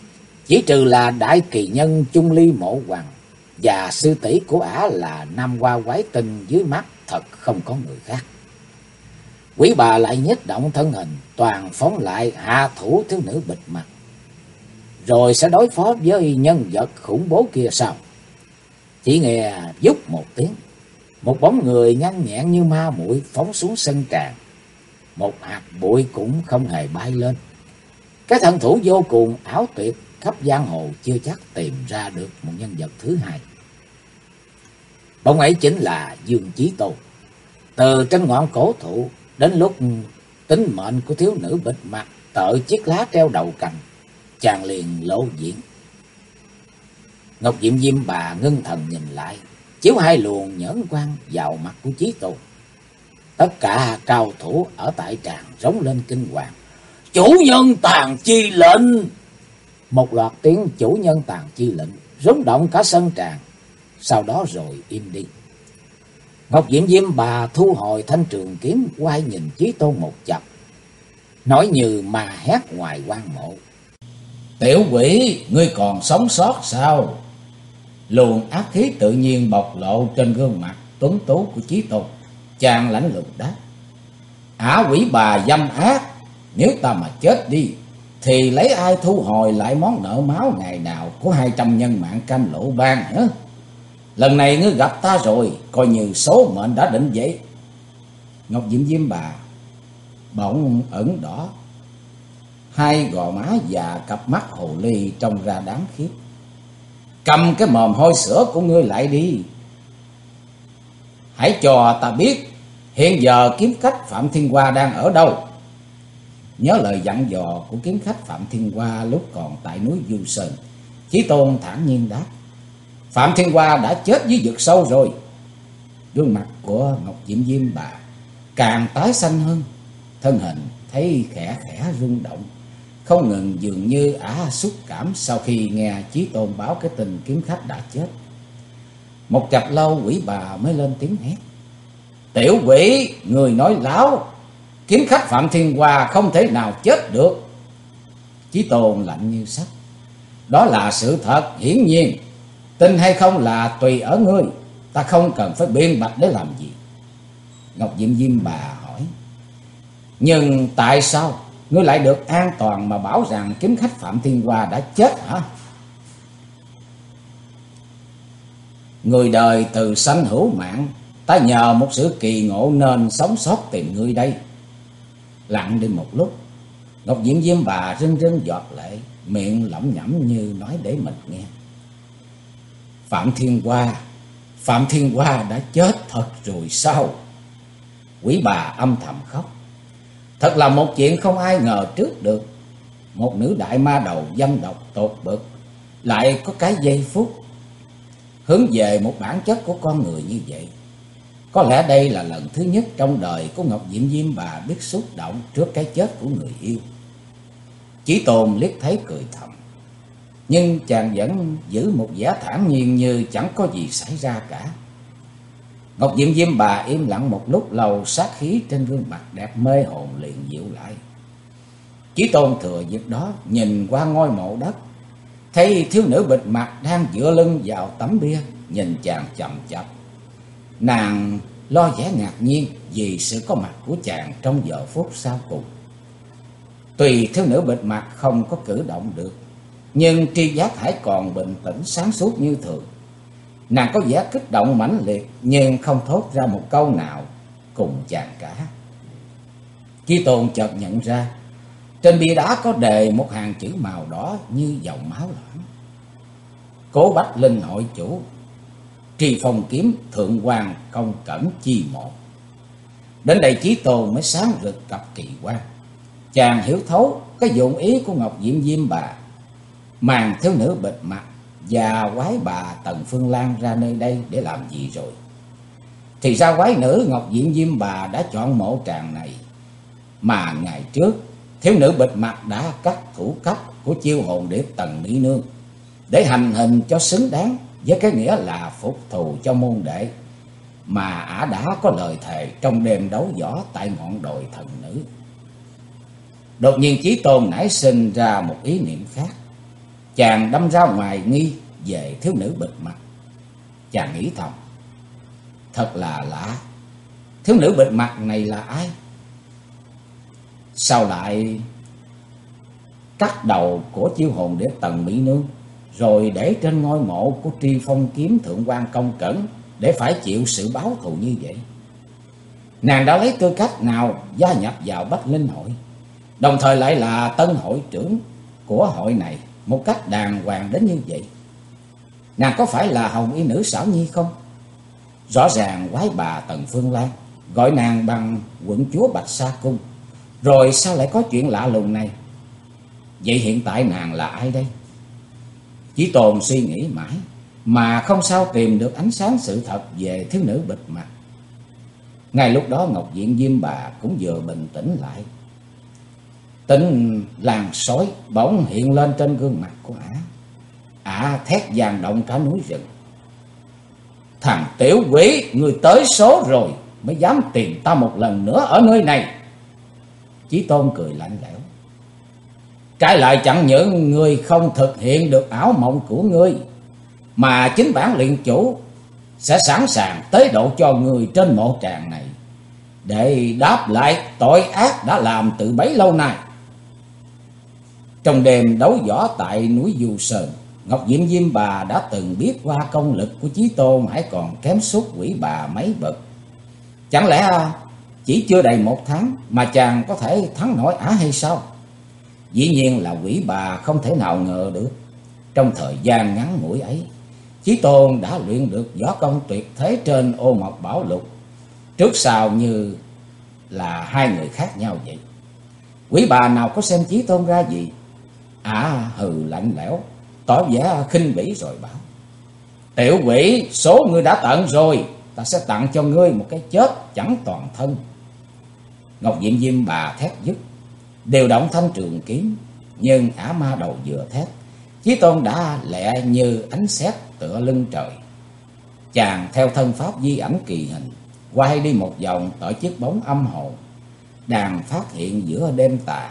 Chỉ trừ là đại kỳ nhân Chung Ly Mộ Hoàng và sư tỷ của ả là Nam Hoa Quái Tinh, dưới mắt thật không có người khác. Quý bà lại nhích động thân hình, toàn phóng lại hạ thủ thiếu nữ bịt mặt. Rồi sẽ đối phó với nhân vật khủng bố kia sao? Chỉ nghe vút một tiếng, một bóng người nhanh nhẹn như ma muội phóng xuống sân tràng. Một hạt bụi cũng không hề bay lên. Cái thân thủ vô cùng ảo tuyệt, khắp giang hồ chưa chắc tìm ra được một nhân vật thứ hai. Bóng ấy chính là Dương Chí Tôn. Từ trên ngọn cổ thụ đến lúc tính mệnh của thiếu nữ bịt mặt tợ chiếc lá treo đầu cành, chàng liền lộ diện. Ngọc Diệm Diêm Bà ngưng thần nhìn lại, chiếu hai luồng nhẫn quang vào mặt của Chí Tôn. Tất cả cao thủ ở tại tràng rống lên kinh hoàng: "Chủ nhân tàn chi lệnh!" Một loạt tiếng chủ nhân tàn chi lệnh rung động cả sân tràng, sau đó rồi im đi. Ngọc Diệm Diêm Bà thu hồi thanh trường kiếm, quay nhìn Chí Tôn một chập, nói như mà hét ngoài quan mộ: "Tiểu quỷ, ngươi còn sống sót sao?" Luồng ác khí tự nhiên bộc lộ trên gương mặt tuấn tú của Chí Tôn. Chàng lãnh lùng đáp: "Ả quỷ bà dâm ác, nếu ta mà chết đi thì lấy ai thu hồi lại món nợ máu ngày nào của 200 nhân mạng Cam Lộ Bang hả? Lần này ngươi gặp ta rồi, coi như số mệnh đã định vậy." Ngọc Diệm Diêm Bà bỗng ửng đỏ, hai gò má và cặp mắt hồ ly trông ra đáng khiếp. "Cầm cái mồm hôi sữa của ngươi lại đi. Hãy cho ta biết hiện giờ kiếm khách Phạm Thiên Hoa đang ở đâu." Nhớ lời dặn dò của kiếm khách Phạm Thiên Hoa lúc còn tại núi Du Sơn, Chí Tôn thản nhiên đáp: "Phạm Thiên Hoa đã chết dưới vực sâu rồi." Gương mặt của Ngọc Diệm Diêm Bà càng tái xanh hơn, thân hình thấy khẽ khẽ rung động, không ngừng, dường như ả xúc cảm sau khi nghe Chí Tôn báo cái tin kiếm khách đã chết. Một chập lâu quỷ bà mới lên tiếng hét: "Tiểu quỷ, người nói láo, kiếm khách Phạm Thiên Hoa không thể nào chết được." Chí Tôn lạnh như sắt: "Đó là sự thật hiển nhiên, tin hay không là tùy ở ngươi, ta không cần phải biện bạch để làm gì." Ngọc Diệm Diêm Bà hỏi: "Nhưng tại sao ngươi lại được an toàn mà bảo rằng kiếm khách Phạm Thiên Hoa đã chết hả?" "Người đời từ sanh hữu mạng, ta nhờ một sự kỳ ngộ nên sống sót tìm ngươi đây." Lặng đi một lúc, Ngọc Diệm Diêm Bà rưng rưng giọt lệ, miệng lẩm nhẩm như nói để mình nghe: Phạm Thiên Hoa đã chết thật rồi sao?" Quỷ bà âm thầm khóc. Thật là một chuyện không ai ngờ trước được. Một nữ đại ma đầu dâm độc tột bực lại có cái giây phút hướng về một bản chất của con người như vậy. Có lẽ đây là lần thứ nhất trong đời của Ngọc Diệm Diêm Bà biết xúc động trước cái chết của người yêu. Chí Tôn liếc thấy cười thầm, nhưng chàng vẫn giữ một vẻ thản nhiên như chẳng có gì xảy ra cả. Ngọc Diệm Diêm Bà im lặng một lúc lâu, sát khí trên gương mặt đẹp mê hồn liền dịu lại. Chí Tôn thừa dịp đó nhìn qua ngôi mộ đất, thấy thiếu nữ bịt mặt đang dựa lưng vào tấm bia nhìn chàng chằm chằm. Nàng lo vẻ ngạc nhiên vì sự có mặt của chàng trong giờ phút sau cùng. Tuy thiếu nữ bịt mặt không có cử động được, nhưng tri giác hãy còn bình tĩnh sáng suốt như thường. Nàng có vẻ kích động mãnh liệt, nhưng không thốt ra một câu nào cùng chàng cả. Chí Tôn chợt nhận ra trên bia đá có đề một hàng chữ màu đỏ như dòng máu loãng: "Cố Bách Linh hội chủ, Tri Phong kiếm thượng hoàng công cẩm chi một." Đến đây Chí Tôn mới sáng rực cặp kỳ quan. Chàng hiểu thấu cái dụng ý của Ngọc Diệm Diêm Bà mang thiếu nữ bịt mặt và quái bà Tần Phương Lan ra nơi đây để làm gì rồi. Thì ra quái nữ Ngọc Diệm Diêm Bà đã chọn mộ tràng này, mà ngày trước thiếu nữ bịt mặt đã cắt thủ cấp của chiêu hồn điệp Tần Mỹ Nương để hành hình cho xứng đáng với cái nghĩa là phục thù cho môn đệ mà ả đã có lời thề trong đêm đấu võ tại ngọn đồi thần nữ. Đột nhiên Chí Tôn nảy sinh ra một ý niệm khác. chàng đâm ra ngoài nghi về thiếu nữ bịt mặt. Chàng nghĩ thầm, thật là lạ, thiếu nữ bịt mặt này là ai? Sao lại cắt đầu của chiêu hồn để Tần Mỹ Nương, rồi để trên ngôi mộ của Tri Phong kiếm thượng quan Công Cẩn để phải chịu sự báo thù như vậy? Nàng đã lấy tư cách nào gia nhập vào Bách Linh Hội, đồng thời lại là tân hội trưởng của hội này một cách đàng hoàng đến như vậy? Nàng có phải là Hồng Y nữ Xảo Nhi không? Rõ ràng quái bà Tần Phương Lan gọi nàng bằng quận chúa Bạch Sa Cung, rồi sao lại có chuyện lạ lùng này? Vậy hiện tại nàng là ai đây? Chí Tôn suy nghĩ mãi mà không sao tìm được ánh sáng sự thật về thiếu nữ bịt mặt. Ngay lúc đó Ngọc Diện Diêm Bà cũng vừa bình tĩnh lại. Tính làn sói bỗng hiện lên trên gương mặt của ả. Ả thét vang động cả núi rừng. Thằng tiểu quỷ, người tới số rồi mới dám tìm ta một lần nữa ở nơi này. Chí Tôn cười lạnh lẽo. Trái lại chẳng những người không thực hiện được ảo mộng của ngươi, mà chính bản luyện chủ sẽ sẵn sàng tế độ cho người trên mộ tràng này, để đáp lại tội ác đã làm từ bấy lâu nay. Trong đêm đấu võ tại núi Du Sơn, Ngọc Diệm Diêm Bà đã từng biết qua công lực của Chí Tôn hãy còn kém sút quỷ bà mấy bậc. Chẳng lẽ chỉ chưa đầy 1 tháng mà chàng có thể thắng nổi ả hay sao? Dĩ nhiên là quỷ bà không thể nào ngờ được. Trong thời gian ngắn ngủi ấy, Chí Tôn đã luyện được võ công tuyệt thế trên Ô Mộc Bảo Lục, trước sau như là hai người khác nhau vậy. Quỷ bà nào có xem Chí Tôn ra gì? Ả hừ lạnh lẽo, tỏ vẻ khinh bỉ rồi bảo: Tiểu quỷ, số ngươi đã tận rồi, ta sẽ tặng cho ngươi một cái chết chẳng toàn thân. Ngọc Diệm Diêm Bà thét dứt, điều động thanh trường kiếm, nhưng ả ma đầu vừa thét, Chí Tôn đã lẹ như ánh sét tựa lưng trời. Chàng theo thân pháp di ảnh kỳ hình quay đi một vòng tại chiếc bóng âm hồn đang phát hiện giữa đêm tà.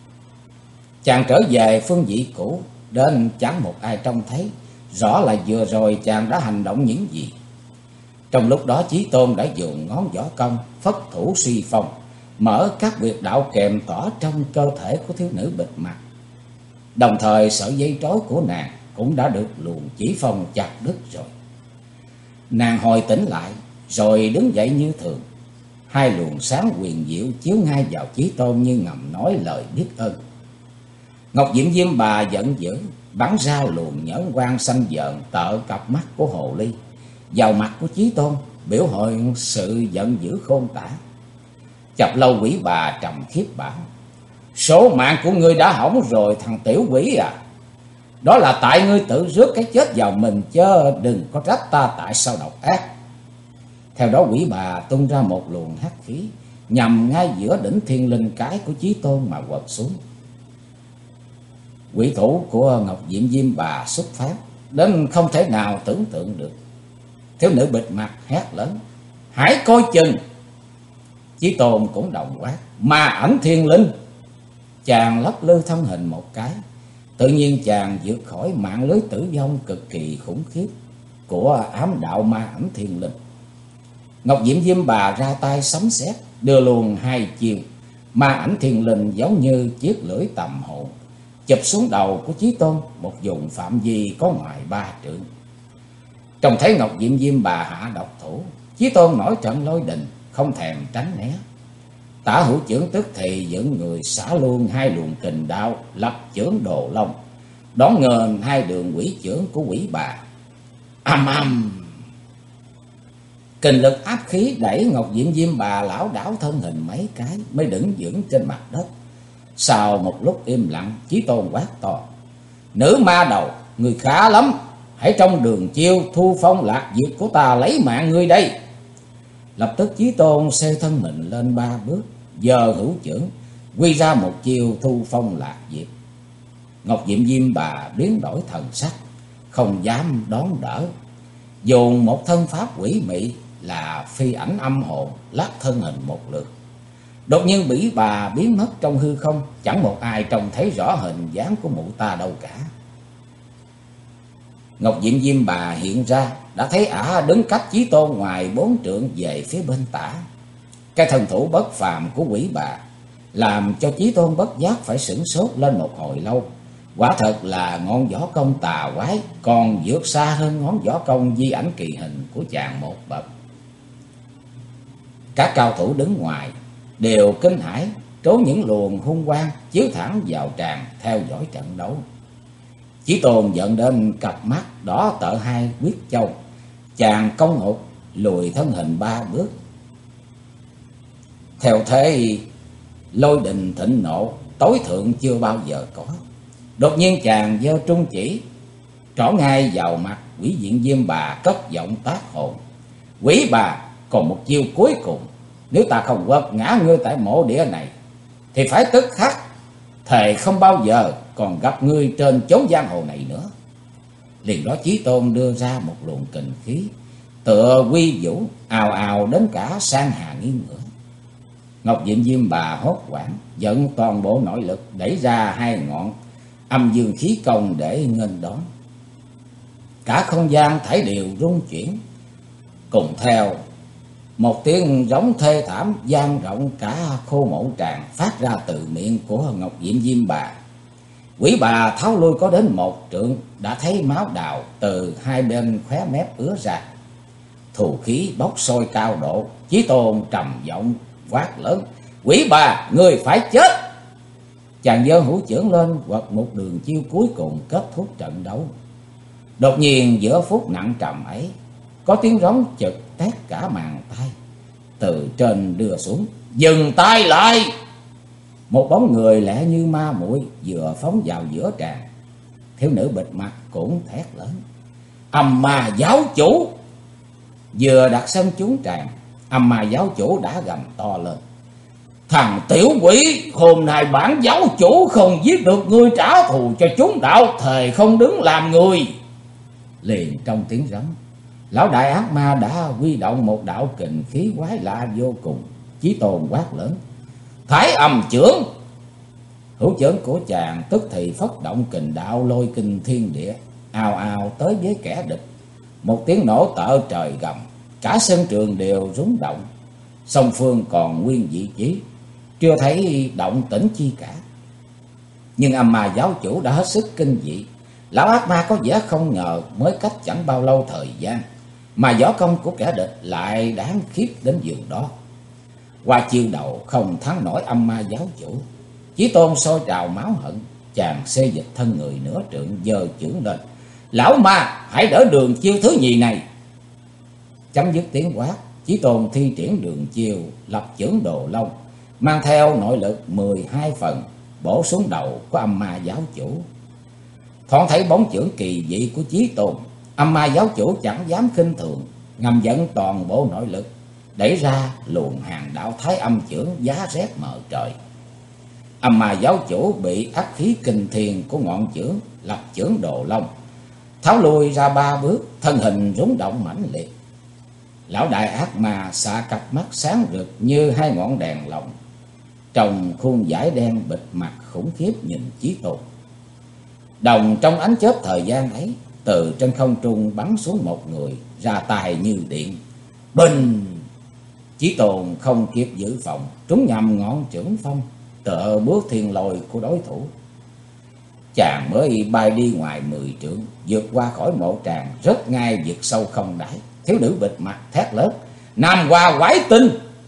Chàng trở về phương vị cũ, đến chẳng một ai trông thấy rõ là vừa rồi chàng đã hành động những gì. Trong lúc đó Chí Tôn đã dùng ngón võ công phất thủ suy phong, mở các huyệt đạo kèm tỏ trong cơ thể của thiếu nữ bịt mặt. Đồng thời sợi dây trói của nàng cũng đã được luồng chỉ phong chặt đứt rồi. Nàng hồi tỉnh lại rồi đứng dậy như thường. Hai luồng sáng huyền diệu chiếu ngay vào Chí Tôn như ngầm nói lời biết ơn. Ngọc Diệm Diêm Bà giận dữ bắn ra luồng nhẫn quang xanh dợn tợ cặp mắt của hồ ly vào mặt của Chí Tôn, biểu hiện sự giận dữ khôn tả. Chập Lâu quỷ bà trầm khiếp bảo: Số mạng của ngươi đã hỏng rồi thằng tiểu quỷ à. Đó là tại ngươi tự rước cái chết vào mình, chớ đừng có trách ta tại sao độc ác. Theo đó quỷ bà tung ra một luồng hắc khí nhằm ngay giữa đỉnh thiên linh cái của Chí Tôn mà quật xuống. Quỷ thủ của Ngọc Diệm Diêm Bà xuất phát đến không thể nào tưởng tượng được. Thiếu nữ bịt mặt hét lớn: Hãy coi chừng! Chí Tôn cũng đồng quát: Ma ảnh thiên linh! Chàng lấp lư thân hình một cái, tự nhiên chàng vượt khỏi mạng lưới tử vong cực kỳ khủng khiếp của ám đạo ma ảnh thiên linh. Ngọc Diệm Diêm Bà ra tay sấm sét, đưa luồng hai chiều. Ma ảnh thiên linh giống như chiếc lưỡi tầm hồn chụp xuống đầu của Chí Tôn, một vùng phạm vi có ngoài 3 trượng. Trông thấy Ngọc Diệm Diêm Bà hạ độc thủ, Chí Tôn nổi trận lôi đình, không thèm tránh né. Tả hữu chưởng tức thì dẫn người xả luôn hai luồng kình đạo lập chưởng Đồ Long, đón ngờn hai đường quỷ chưởng của quỷ bà. Âm âm! Kình lực áp khí đẩy Ngọc Diệm Diêm Bà lảo đảo thân hình mấy cái mới đứng vững trên mặt đất. Sau một lúc im lặng, Chí Tôn quát to: Nữ ma đầu, người khá lắm, hãy trong đường chiêu thu phong lạc diệt của ta lấy mạng ngươi đây. Lập tức Chí Tôn xê thân mình lên 3 bước, giơ hữu chưởng quy ra một chiêu thu phong lạc diệt. Ngọc Diệm Diêm Bà biến đổi thần sắc, không dám đón đỡ, dùng một thân pháp quỷ mị là phi ảnh âm hồn lắc thân hình một lượt. Đột nhiên bỉ bà biến mất trong hư không, chẳng một ai trông thấy rõ hình dáng của mụ ta đâu cả. Ngọc Diện Diêm Bà hiện ra, đã thấy ả đứng cách Chí Tôn ngoài 4 trượng về phía bên tả. Cái thân thủ bất phàm của quỷ bà làm cho Chí Tôn bất giác phải sửng sốt lên một hồi lâu. Quả thật là ngọn võ công tà quái, còn vượt xa hơn ngón võ công di ảnh kỳ hình của chàng một bậc. Các cao thủ đứng ngoài đều kinh hãi, trốn những luồng hung quang chiếu thẳng vào tràng theo dõi trận đấu. Chí Tôn giận đến cặp mắt đỏ tợ hai quyết châu, chàng công ngục lùi thân hình 3 bước. Theo thế lôi đình thịnh nộ, tối thượng chưa bao giờ có. Đột nhiên chàng giơ trung chỉ trỏ ngay vào mặt Quỷ Diện Diêm Bà, cất giọng tác hồn: "Quỷ bà, còn một chiêu cuối cùng, nếu ta không quật ngã ngươi tại mộ địa này thì phải tức khắc thề không bao giờ còn gặp ngươi trên chốn giang hồ này nữa." Liền đó Chí Tôn đưa ra một luồng kình khí tựa quy vũ, ào ào đến cả sang hà nghiêng ngửa. Ngọc Diện Diêm Bà hốt hoảng, dẫn toàn bộ nội lực đẩy ra 2 ngọn âm dương khí công để nghênh đón. Cả không gian thảy đều rung chuyển, cùng theo một tiếng giống thê thảm vang rộng cả khô mộ tràng phát ra từ miệng của Ngọc Diện Diêm Bà. Quỷ bà tháo lui có đến 1 trượng, đã thấy máu đào từ 2 bên khóe mép ứa ra. Thù khí bốc sôi cao độ, Chí Tôn trầm giọng quát lớn: "Quỷ bà, ngươi phải chết!" Chàng giơ hữu chưởng lên quật một đường chiêu cuối cùng kết thúc trận đấu. Đột nhiên giữa phút nặng trầm ấy, có tiếng rống chực tét cả màn tai. Từ trên đưa xuống: "Dừng tay lại!" Một bóng người lẹ như ma muội vừa phóng vào giữa tràng. Thiếu nữ bịt mặt cũng thét lớn: "Âm Ma giáo chủ!" Vừa đặt sân trúng tràng, Âm Ma giáo chủ đã gầm to lên: "Thằng tiểu quỷ, hôm nay bản giáo chủ không giết được ngươi trả thù cho chúng đạo, thề không đứng làm người." Liền trong tiếng rống, lão đại ác ma đã huy động một đạo kình khí quái lạ vô cùng. Chí Tôn quát lớn: "Thái Âm chưởng!" Hữu chưởng của chàng tức thì phất động kình đạo lôi kinh thiên địa, ào ào tới với kẻ địch. Một tiếng nổ tợ trời gầm, cả sân trường đều rúng động. Song phương còn nguyên vị trí, chưa thấy động tĩnh chi cả. Nhưng Âm Ma giáo chủ đã hết sức kinh dị. Lão ác ma có vẻ không ngờ mới cách chẳng bao lâu thời gian mà võ công của kẻ địch lại đáng khiếp đến giường đó. Qua chiêu đầu không thắng nổi Âm Ma giáo chủ, Chí Tôn sôi trào máu hận, chàng xê dịch thân người nửa trượng, giơ chưởng lên: "Lão ma, hãy đỡ đường chiêu thứ nhì này!" Chấm dứt tiếng quát, Chí Tôn thi triển đường chiêu lập chưởng Đồ Long, mang theo nội lực 12 phần bổ xuống đầu của Âm Ma giáo chủ. Thoáng thấy bóng chưởng kỳ dị của Chí Tôn, Âm Ma giáo chủ chẳng dám khinh thường, ngầm dẫn toàn bộ nội lực đẩy ra luồng hàng đạo Thái Âm chưởng giá rét mờ trời. Âm Ma giáo chủ bị ác khí kinh thiên của ngọn chưởng lập chưởng Đồ Long tháo lui ra 3 bước, thân hình rúng động mãnh liệt. Lão đại ác ma xạ cặp mắt sáng rực như 2 ngọn đèn lồng, trong khuôn vải đen bịt mặt khủng khiếp nhìn Chí Tôn. Đồng trong ánh chớp thời gian ấy, từ trên không trung bắn xuống một người, ra tài như điện. Bình! Chí Tôn không kịp giữ phòng, trúng nhầm ngọn chưởng phong, tựa bước thiên lôi của đối thủ. Chàng mới bay đi ngoài 10 trượng, vượt qua khỏi mộ tràng, rớt ngay vực sâu không đáy. Thiếu nữ bịt mặt thét lớn: "Nam Hoa quái tinh!"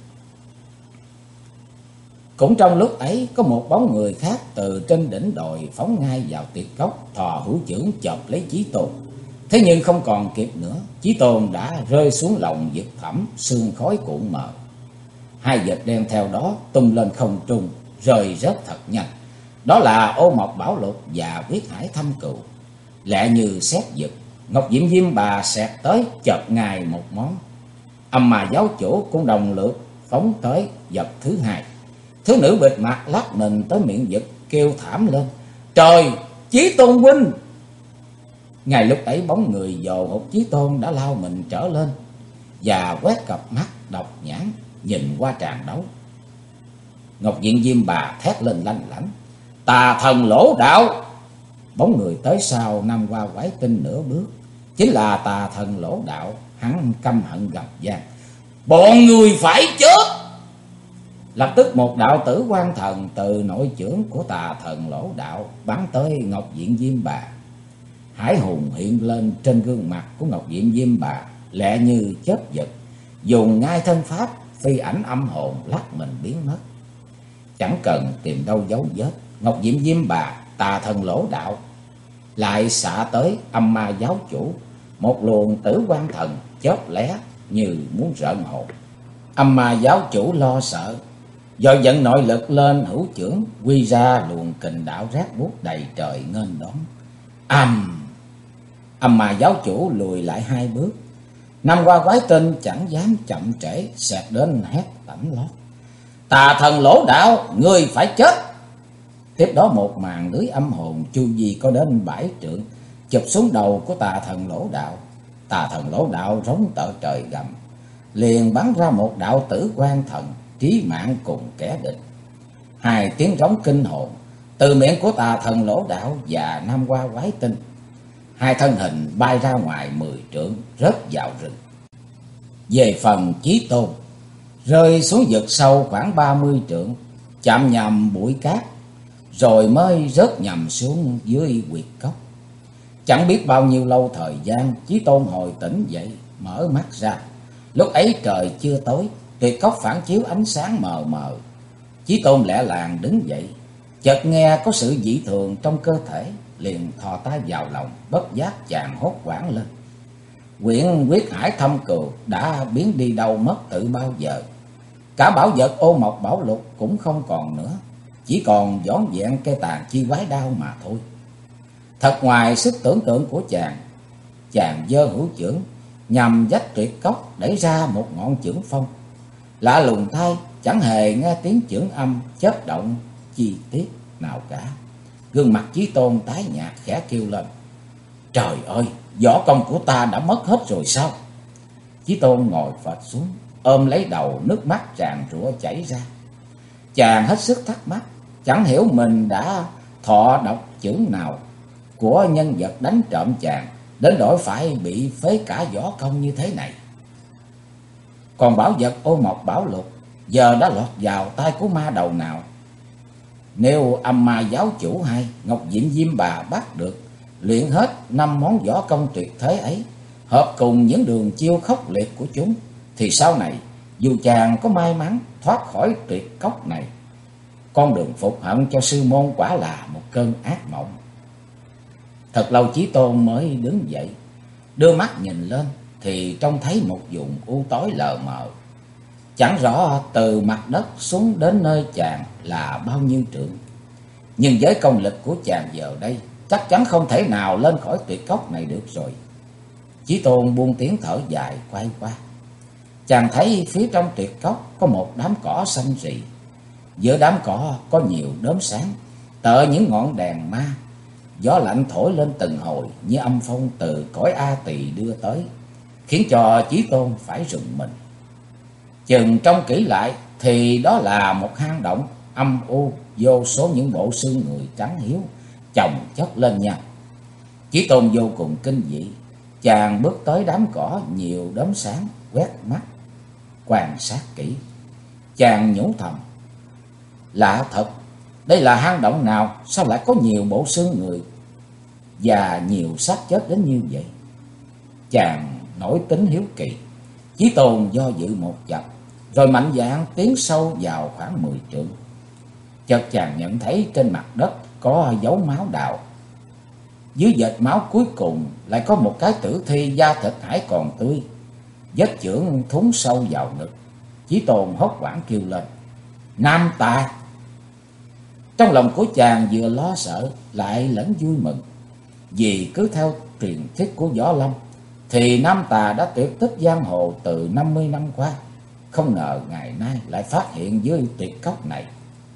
Cũng trong lúc ấy, có một bóng người khác từ trên đỉnh đồi phóng ngay vào tiệt cốc, thò hữu chưởng chộp lấy Chí Tôn. Thế nhưng không còn kịp nữa, Chí Tôn đã rơi xuống lòng vực thẳm, sương khói cuộn mờ. 2 vệt đen theo đó tung lên không trung, rơi rớt thật nhanh. Đó là Ô Mộc Bảo Lục và Quyết Hải Thâm Cừu. Lẹ như sét giật, Ngọc Diện Diêm Bà xẹt tới chộp ngay một món. Âm Ma giáo chủ cũng đồng lượt phóng tới vật thứ 2. Thiếu nữ bịt mặt lắc mình tới miệng vực, kêu thảm lên: "Trời, Chí Tôn huynh!" Ngay lúc ấy bóng người dồ hụt Chí Tôn đã lao mình trở lên và quét cặp mắt độc nhãn nhìn qua tràng đấu. Ngọc Diện Diêm Bà thét lên lanh lảnh: "Tà thần lỗ đạo!" Bóng người tới sau Nam Hoa quái tinh nửa bước, chính là tà thần Lỗ Đạo. Hắn căm hận gầm vang: "Bọn người phải chết!" Lập tức một đạo tử quan thần từ nội chưởng của tà thần Lỗ Đạo bắn tới Ngọc Diện Diêm Bà. Hải hùng hiện lên trên gương mặt của Ngọc Diện Diêm Bà, lẹ như chớp giật, dùng ngay thân pháp phi ảnh âm hồn lắc mình biến mất. Chẳng cần tìm đâu dấu vết, Ngọc Diện Diêm Bà, tà thần Lỗ Đạo lại xạ tới Âm Ma giáo chủ, một luồng tử quan thần chớp lé như muốn rợn hồn. Âm Ma giáo chủ lo sợ, do dẫn nội lực lên hữu chưởng, quy ra luồng kình đạo rát buốt đầy trời nghênh đón. Âm Ma giáo chủ lùi lại 2 bước. Năm qua quái tinh chẳng dám chậm trễ, xẹt đến hét tẩm lót: "Tà thần Lỗ Đạo, ngươi phải chết!" Tiếp đó một màn lưới âm hồn chu vi có đến 7 trượng chụp xuống đầu của tà thần Lỗ Đạo. Tà thần Lỗ Đạo rống tợ trời gầm, liền bắn ra một đạo tử quan thần trí mạng cùng kẻ địch. 2 tiếng rống kinh hồn từ miệng của tà thần Lỗ Đạo và năm qua quái tinh. 2 thân hình bay ra ngoài 10 trượng, rớt vào rừng. Về phần Chí Tôn, rơi xuống vực sâu khoảng 30 trượng, chạm nhầm bụi cát, rồi mới rớt nhầm xuống dưới huyệt cốc. Chẳng biết bao nhiêu lâu thời gian, Chí Tôn hồi tỉnh dậy, mở mắt ra. Lúc ấy trời chưa tối, tuyệt cốc phản chiếu ánh sáng mờ mờ. Chí Tôn lẹ làng đứng dậy, chợt nghe có sự dị thường trong cơ thể, liền thò tay vào lòng, bất giác chàng hốt hoảng lên. Quyển huyết hải thâm cừu đã biến đi đâu mất từ bao giờ. Cả bảo vật ô mộc bảo lục cũng không còn nữa, chỉ còn vỏn vẹn cây tàn chi quái đao mà thôi. Thật ngoài sức tưởng tượng của chàng. Chàng giơ hữu chưởng nhằm vách tuyệt cốc, đẩy ra một ngọn chưởng phong. Lạ lùng thay, chẳng hề nghe tiếng chưởng âm chớp động chi tiết nào cả. Gương mặt Chí Tôn tái nhạt, khẽ kêu lên: "Trời ơi, võ công của ta đã mất hết rồi sao?" Chí Tôn ngồi phệt xuống, ôm lấy đầu, nước mắt tràn rủa chảy ra. Chàng hết sức thắc mắc, chẳng hiểu mình đã thọ độc chưởng nào của nhân vật đánh trộm chàng, đến đổi phải bị phế cả võ công như thế này. Còn bảo vật ô mộc bảo lục giờ đã lọt vào tay của ma đầu nào? Nếu Âm Ma giáo chủ hay Ngọc Diện Diêm Bà bắt được, luyện hết 5 món võ công tuyệt thế ấy, hợp cùng những đường chiêu khốc liệt của chúng, thì sau này dù chàng có may mắn thoát khỏi tuyệt cốc này, con đường phục hận cho sư môn quả là một cơn ác mộng. Thật lâu Chí Tôn mới đứng dậy, đưa mắt nhìn lên thì trông thấy một vùng u tối lờ mờ. Chẳng rõ từ mặt đất xuống đến nơi chàng là bao nhiêu trượng, nhưng với công lực của chàng giờ đây, chắc chắn không thể nào lên khỏi tuyệt cốc này được rồi. Chí Tôn buông tiếng thở dài, quay qua. Chàng thấy phía trong tuyệt cốc có một đám cỏ xanh rì. Giữa đám cỏ có nhiều đốm sáng, tựa những ngọn đèn ma. Gió lạnh thổi lên từng hồi như âm phong từ cõi A Tỳ đưa tới, khiến cho Chí Tôn phải rùng mình. Chừng trông kỹ lại thì đó là một hang động âm u, vô số những bộ xương người trắng hiếu chồng chất lên nhau. Chí Tôn vô cùng kinh dị. Chàng bước tới đám cỏ nhiều đốm sáng, quét mắt quan sát kỹ. Chàng nhủ thầm: lạ thật, đây là hang động nào sao lại có nhiều bộ xương người và nhiều xác chết đến như vậy? Chàng nổi tính hiếu kỳ. Chí Tôn do dự một chập, rồi mạnh dạn tiến sâu vào khoảng 10 trượng. Chợt chàng nhận thấy trên mặt đất có dấu máu đào. Dưới vệt máu cuối cùng lại có một cái tử thi da thịt hãy còn tươi, vết chưởng thúng sâu vào ngực. Chí Tôn hốt hoảng kêu lên: Nam Tà! Trong lòng của chàng vừa lo sợ lại lẫn vui mừng, vì cứ theo truyền thuyết của Võ Lâm thì Nam Tà đã tuyệt tích giang hồ từ 50 năm qua. Không ngờ ngày nay lại phát hiện dưới tuyệt cốc này.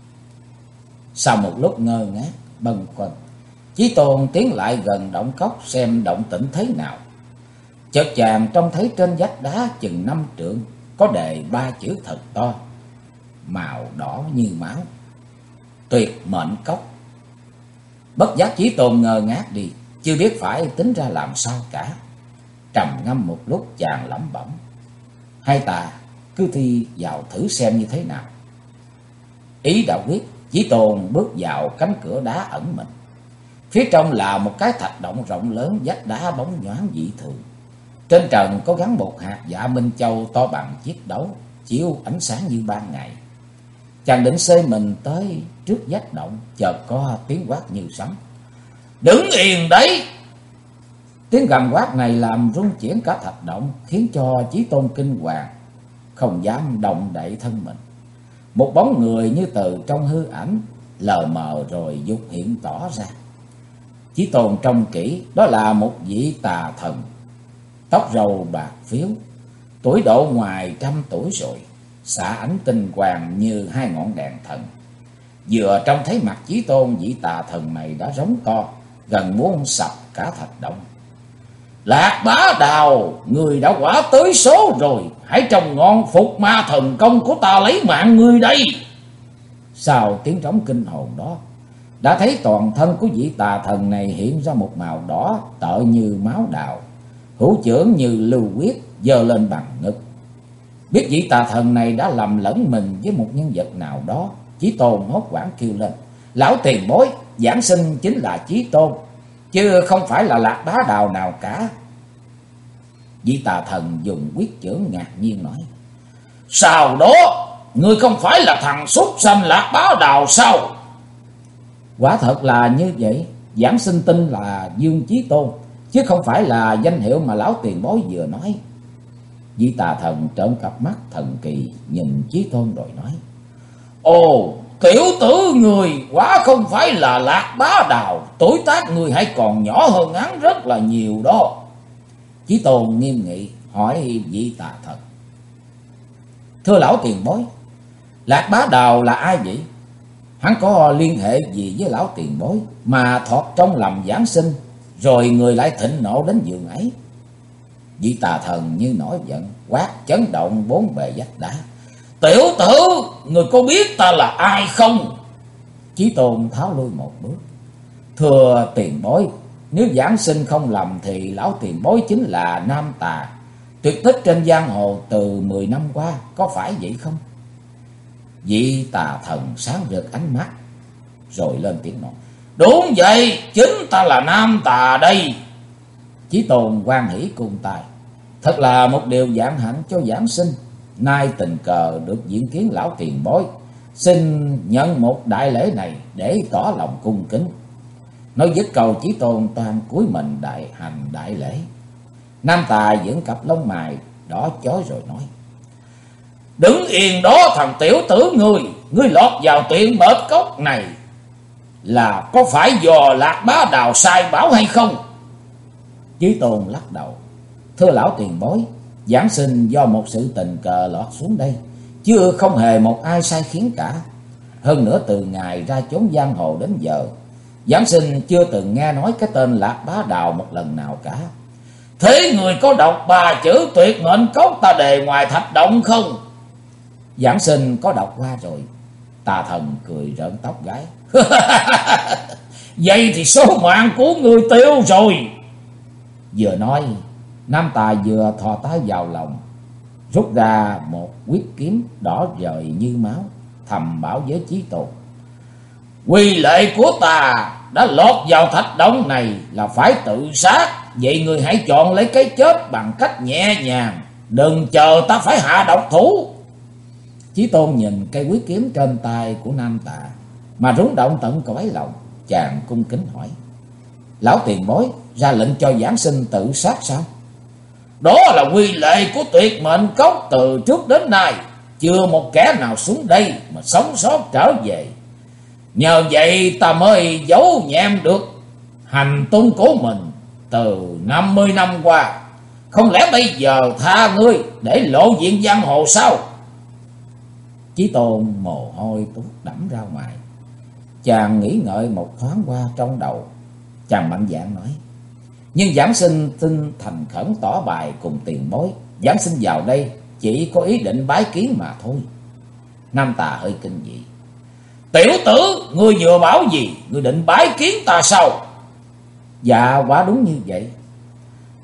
Sau một lúc ngơ ngác bâng khuâng, Chí Tôn tiến lại gần động cốc xem động tĩnh thế nào. Chợt chàng trông thấy trên vách đá chừng 5 trượng có đề 3 chữ thật to, màu đỏ như máu: Tuyệt Mệnh Cốc. Bất giác Chí Tôn ngơ ngác đi, chưa biết phải tính ra làm sao cả. Trầm ngâm một lúc, chàng lẩm bẩm: Hay ta cứ thi vào thử xem như thế nào. Ý đã quyết, Chí Tôn bước vào cánh cửa đá ẩn mình. Phía trong là một cái thạch động rộng lớn, vách đá bóng nhoáng dị thường. Trên trần có gắn một hạt dạ minh châu to bằng chiếc đấu, chiếu ánh sáng như ban ngày. Chàng định xơi mình tới trước vách động, chợt có tiếng quát như sấm: Đứng yên đấy! Tiếng gầm quát này làm rung chuyển cả thạch động, khiến cho Chí Tôn kinh hoàng, không dám động đậy thân mình. Một bóng người như từ trong hư ảnh lờ mờ rồi dục hiện tỏ ra. Chí Tôn trông kỹ, đó là một vị tà thần, tóc râu bạc phiếu, tuổi độ ngoài 100 tuổi rồi, xạ ánh tinh quang như hai ngọn đèn thần. Vừa trông thấy mặt Chí Tôn, vị tà thần này đã rống to, gần muốn sập cả thạch động: Lạc Bá Đào, người đã quả tới số rồi, hãy trồng ngọn phục ma thần công của ta lấy mạng người đây. Sau tiếng trống kinh hồn đó, đã thấy toàn thân của vị tà thần này hiện ra một màu đỏ tợ như máu đào, hữu chưởng như lưu huyết giơ lên bằng ngực. Biết vị tà thần này đã lầm lẫn mình với một nhân vật nào đó, Chí Tôn hốt hoảng kêu lên: Lão tiền bối, giảng sinh chính là Chí Tôn, chứ không phải là Lạc Bá Đào nào cả. Vị tà thần dùng quyết chưởng ngạc nhiên nói: Sao đó, ngươi không phải là thằng súc sanh Lạc Bá Đào sao? Quả thật là như vậy, giảng sinh tin là Dương Chí Tôn, chứ không phải là danh hiệu mà lão tiền bối vừa nói. Vị tà thần trợn cặp mắt thần kỳ nhìn Chí Tôn rồi nói: Ồ, tiểu tử người quả không phải là Lạc Bá Đào, tuổi tác người hãy còn nhỏ hơn hắn rất là nhiều đó. Chí Tôn nghiêm nghị hỏi vị tà thần: Thưa lão tiền bối, Lạc Bá Đào là ai vậy? Hắn có liên hệ gì với lão tiền bối mà thọt trong lòng giảng sinh, rồi người lại thịnh nộ đến giường ấy? Vị tà thần như nổi giận, quát chấn động bốn bề vách đá: Tiểu tử, người có biết ta là ai không? Chí Tôn tháo lui một bước: Thưa tiền bối, nếu giảng sinh không lầm thì lão tiền bối chính là Nam Tà, tuyệt tích trên giang hồ từ 10 năm qua, có phải vậy không? Vị tà thần sáng rực ánh mắt rồi lên tiếng nói: Đúng vậy, chính ta là Nam Tà đây. Chí Tôn hoan hỉ cung tài: Thật là một điều vạn hạnh cho giảng sinh, nay tình cờ được diện kiến lão tiền bối, xin nhận một đại lễ này để tỏ lòng cung kính. Nói dứt câu, Chí Tôn toàn cúi mình hành đại lễ. Nam Tà vẫn cặp lông mày đỏ chói rồi nói: Đứng yên đó thằng tiểu tử ngươi lọt vào tuyển bệt cốc này là có phải do Lạc Bá Đào sai bảo hay không? Chí Tôn lắc đầu: Thưa lão tiền bối, giảng sinh do một sự tình cờ lọt xuống đây, chứ không hề một ai sai khiến cả. Hơn nữa từ ngày ra chốn giang hồ đến giờ, giảng sinh chưa từng nghe nói cái tên Lạc Bá Đào một lần nào cả. Thế người có đọc 3 chữ tuyệt mệnh cốc ta đề ngoài thạch động không? Giảng sinh có đọc qua rồi. Tà thần cười rợn tóc gáy: Vậy thì số mạng của người tiêu rồi. Vừa nói, Nam Tà vừa thò tay vào lòng, rút ra một huyết kiếm đỏ rời như máu, thầm bảo với Chí Tôn: Quy lệ của ta đã lọt vào thạch động này là phải tự sát, vậy người hãy chọn lấy cái chết bằng cách nhẹ nhàng, đừng chờ ta phải hạ độc thủ. Chí Tôn nhìn cây huyết kiếm trên tay của Nam Tà mà rung động tận cõi lòng, chàng cung kính hỏi: Lão tiền bối ra lệnh cho giảng sinh tự sát sao? Đó là quy lệ của tuyệt mệnh cốc từ trước đến nay, chưa một kẻ nào xuống đây mà sống sót trở về. Nhờ vậy ta mới giấu nhẹm được hành tung của mình từ 50 năm qua. Không lẽ bây giờ tha ngươi để lộ diện giang hồ sao? Chí Tôn mồ hôi tuốt đẫm ra ngoài. Chàng nghĩ ngợi một thoáng qua trong đầu, chàng mạnh dạn nói: Nhưng giảng sinh xin thành khẩn tỏ bài cùng tiền bối, giảng sinh vào đây chỉ có ý định bái kiến mà thôi. Nam Tà hơi kinh dị: Tiểu tử, ngươi vừa bảo gì? Ngươi định bái kiến ta sao? Dạ quả đúng như vậy.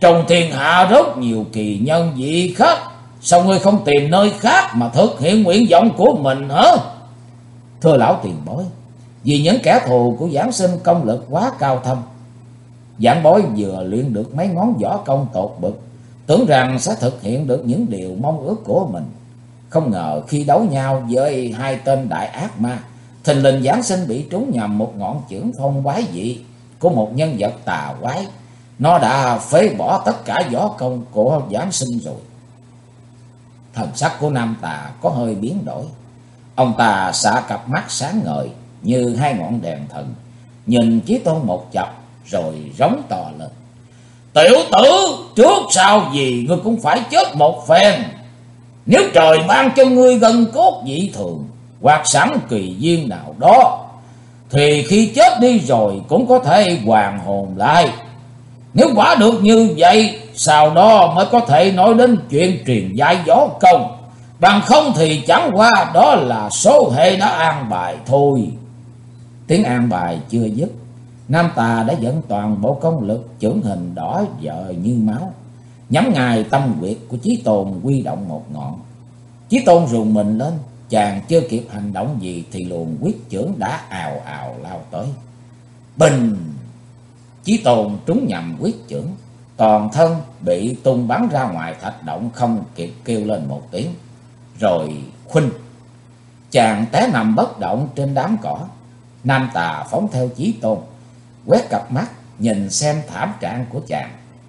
Trong thiên hạ rất nhiều kỳ nhân dị khác, sao ngươi không tìm nơi khác mà thực hiện nguyện vọng của mình hả? Thưa lão tiền bối, vì những kẻ thù của giảng sinh công lực quá cao thâm, giảng bối vừa luyện được mấy ngón võ công tột bậc, tưởng rằng sẽ thực hiện được những điều mong ước của mình. Không ngờ khi đấu nhau với hai tên đại ác ma, thình lình giảng sinh bị trúng nhầm một ngọn chưởng phong quái dị của một nhân vật tà quái. Nó đã phế bỏ tất cả võ công của giảng sinh rồi. Thần sắc của nam tà có hơi biến đổi. Ông ta xạ cặp mắt sáng ngời như hai ngọn đèn thần, nhìn Chí Tôn một chập rồi rống to lên: Tiểu tử, trước sau gì ngươi cũng phải chết một phen. Nếu trời ban cho ngươi gân cốt dị thường hoặc sẵn kỳ duyên nào đó, thì khi chết đi rồi cũng có thể hoàn hồn lại. Nếu quả được như vậy, sau đó mới có thể nói đến chuyện truyền dạy võ công. Bằng không thì chẳng qua đó là số hệ đã an bài thôi. Tiếng an bài chưa dứt, nam tà đã dẫn toàn bộ công lực chưởng hình đỏ vợ như máu, nhắm ngay tâm huyệt của Chí Tôn huy động một ngọn. Chí Tôn rùng mình lên, chàng chưa kịp hành động gì thì luồng huyết chưởng đã ào ào lao tới. Bình! Chí Tôn trúng nhầm huyết chưởng, toàn thân bị tung bắn ra ngoài thạch động, không kịp kêu lên một tiếng. Rồi khuynh, chàng té nằm bất động trên đám cỏ. Nam tà phóng theo Chí Tôn, quét cặp mắt nhìn xem thảm trạng của chàng.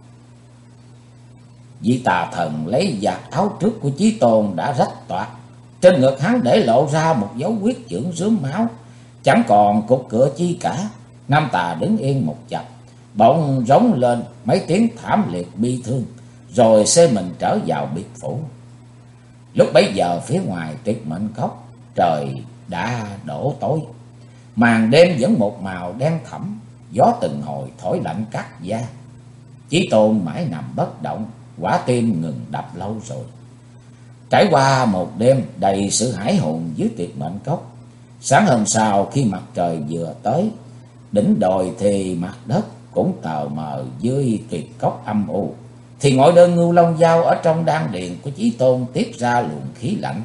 Vị tà thần lấy vạt áo trước của Chí Tôn đã rách toạc, trên ngực hắn để lộ ra một dấu huyết chưởng rướm máu, chẳng còn cục cửa chi cả. Nam tà đứng yên một chập, bỗng rống lên mấy tiếng thảm liệt bi thương, rồi xê mình trở vào biệt phủ. Lúc bấy giờ phía ngoài Tuyệt Mệnh Cốc trời đã đổ tối, màn đêm vẫn một màu đen thẫm, gió từng hồi thổi lạnh cắt da. Chí Tôn mãi nằm bất động, quả tim ngừng đập lâu rồi. Trải qua một đêm đầy sự hãi hùng dưới Tuyệt Mệnh Cốc, sáng hôm sau khi mặt trời vừa tới, đỉnh đồi thì mặt đất cũng tờ mờ dưới tuyệt cốc âm u, thì ngọn đơn ngưu long dao ở trong đan điền của Chí Tôn tiết ra luồng khí lạnh,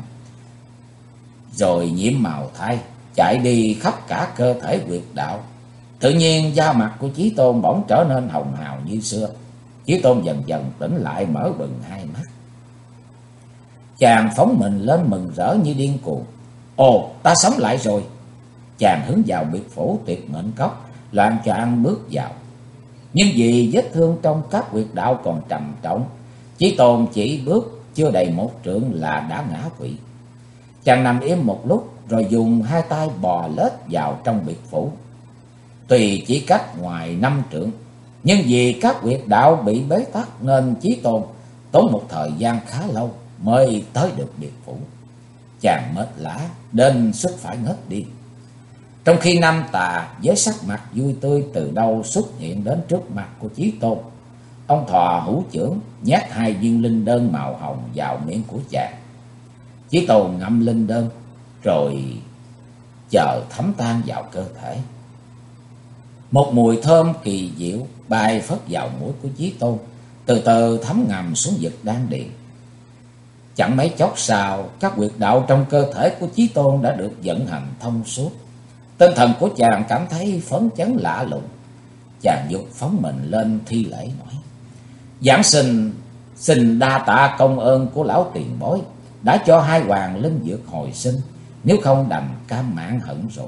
rồi nhiễm màu thai chạy đi khắp cả cơ thể huyệt đạo. Tự nhiên da mặt của Chí Tôn bỗng trở nên hồng hào như xưa. Chí Tôn dần dần tỉnh lại, mở bừng hai mắt. Chàng phóng mình lên mừng rỡ như điên cuồng. Ồ, ta sống lại rồi! Chàng hướng vào biệt phủ Tuyệt Mệnh Cốc, loạng choạng bước vào. Nhưng vì vết thương trong các huyệt đạo còn trầm trọng, Chí Tôn chỉ bước chưa đầy một trượng là đã ngã quỵ. Chàng nằm im một lúc rồi dùng hai tay bò lết vào trong biệt phủ. Tuy chỉ cách ngoài 5 trượng, nhưng vì các huyệt đạo bị bế tắc nên Chí Tôn tốn một thời gian khá lâu mới tới được biệt phủ. Chàng mệt lả đến suýt phải ngất đi. Trong khi Nam tà với sắc mặt vui tươi từ đâu xuất hiện đến trước mặt của Chí Tôn. Ông thò hữu chưởng nhét 2 viên linh đơn màu hồng vào miệng của chàng. Chí Tôn ngậm linh đơn rồi chờ thấm tan vào cơ thể. Một mùi thơm kỳ diệu bay phất vào mũi của Chí Tôn, từ từ thấm ngầm xuống vực đan điền. Chẳng mấy chốc sau, các huyệt đạo trong cơ thể của Chí Tôn đã được vận hành thông suốt. Tinh thần của chàng cảm thấy phấn chấn lạ lùng. Chàng dục phóng mình lên thi lễ nói: Giảng sinh xin đa tạ công ơn của lão tiền bối, đã cho 2 hoàng linh dược hồi sinh, nếu không đành cam mãn hận rồi.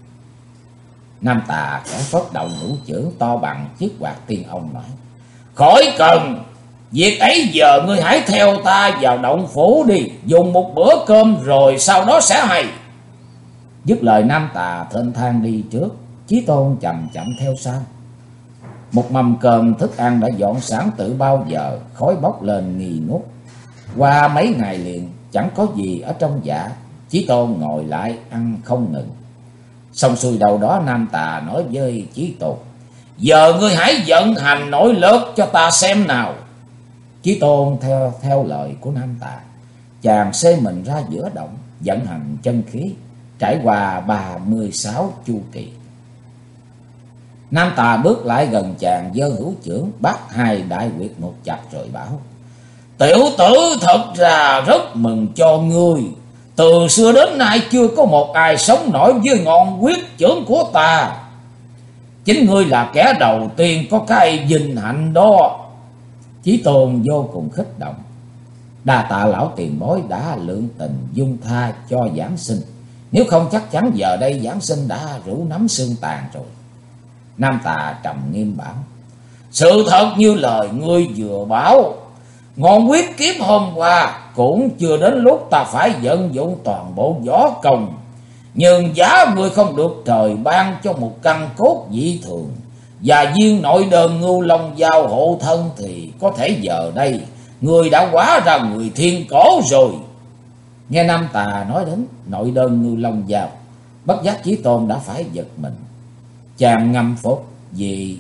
Nam tà khẽ phất động hữu chưởng to bằng chiếc quạt tiên ông nói: Khỏi cần, việc ấy giờ ngươi hãy theo ta vào động phủ đi, dùng một bữa cơm rồi sau đó sẽ hay. Dứt lời, Nam tà thênh thang đi trước, Chí Tôn chậm chậm theo sau. Một mâm cơm thức ăn đã dọn sẵn từ bao giờ, khói bốc lên nghi ngút. Qua mấy ngày liền chẳng có gì ở trong dạ, Chí Tôn ngồi lại ăn không ngừng. Xong xuôi đầu đó, Nam tà nói với Chí Tôn: Giờ ngươi hãy vận hành nội lực cho ta xem nào. Chí Tôn theo lời của Nam tà, chàng xê mình ra giữa động, vận hành chân khí, trải qua 36 chu kỳ. Nam Tà bước lại gần chàng, giơ hữu chưởng bắt hai đại huyệt một chặt rồi bảo: Tiểu tử thật ra rất mừng cho ngươi. Từ xưa đến nay chưa có một ai sống nổi với ngọn quyết chưởng của ta. Chính ngươi là kẻ đầu tiên có cái vinh hạnh đó. Chí Tôn vô cùng kích động. Đa tạ lão tiền bối đã lượng tình dung tha cho giảng sinh. Nếu không chắc chắn giờ đây giảng sinh đã rũ nắm xương tàn rồi. Nam Tà trầm nghiêm bảo: Sự thật như lời ngươi vừa bảo. Ngọn quyết kiếm hôm qua cũng chưa đến lúc ta phải vận dụng toàn bộ võ công. Nhưng giá ngươi không được trời ban cho một căn cốt dị thường và viên nội đơn Ngưu Long Giao hộ thân, thì có thể giờ đây ngươi đã hóa ra người thiên cổ rồi. Nghe Nam Tà nói đến nội đơn Ngưu Long Giao, bất giác Chí Tôn đã phải giật mình. Chàng ngâm phục vì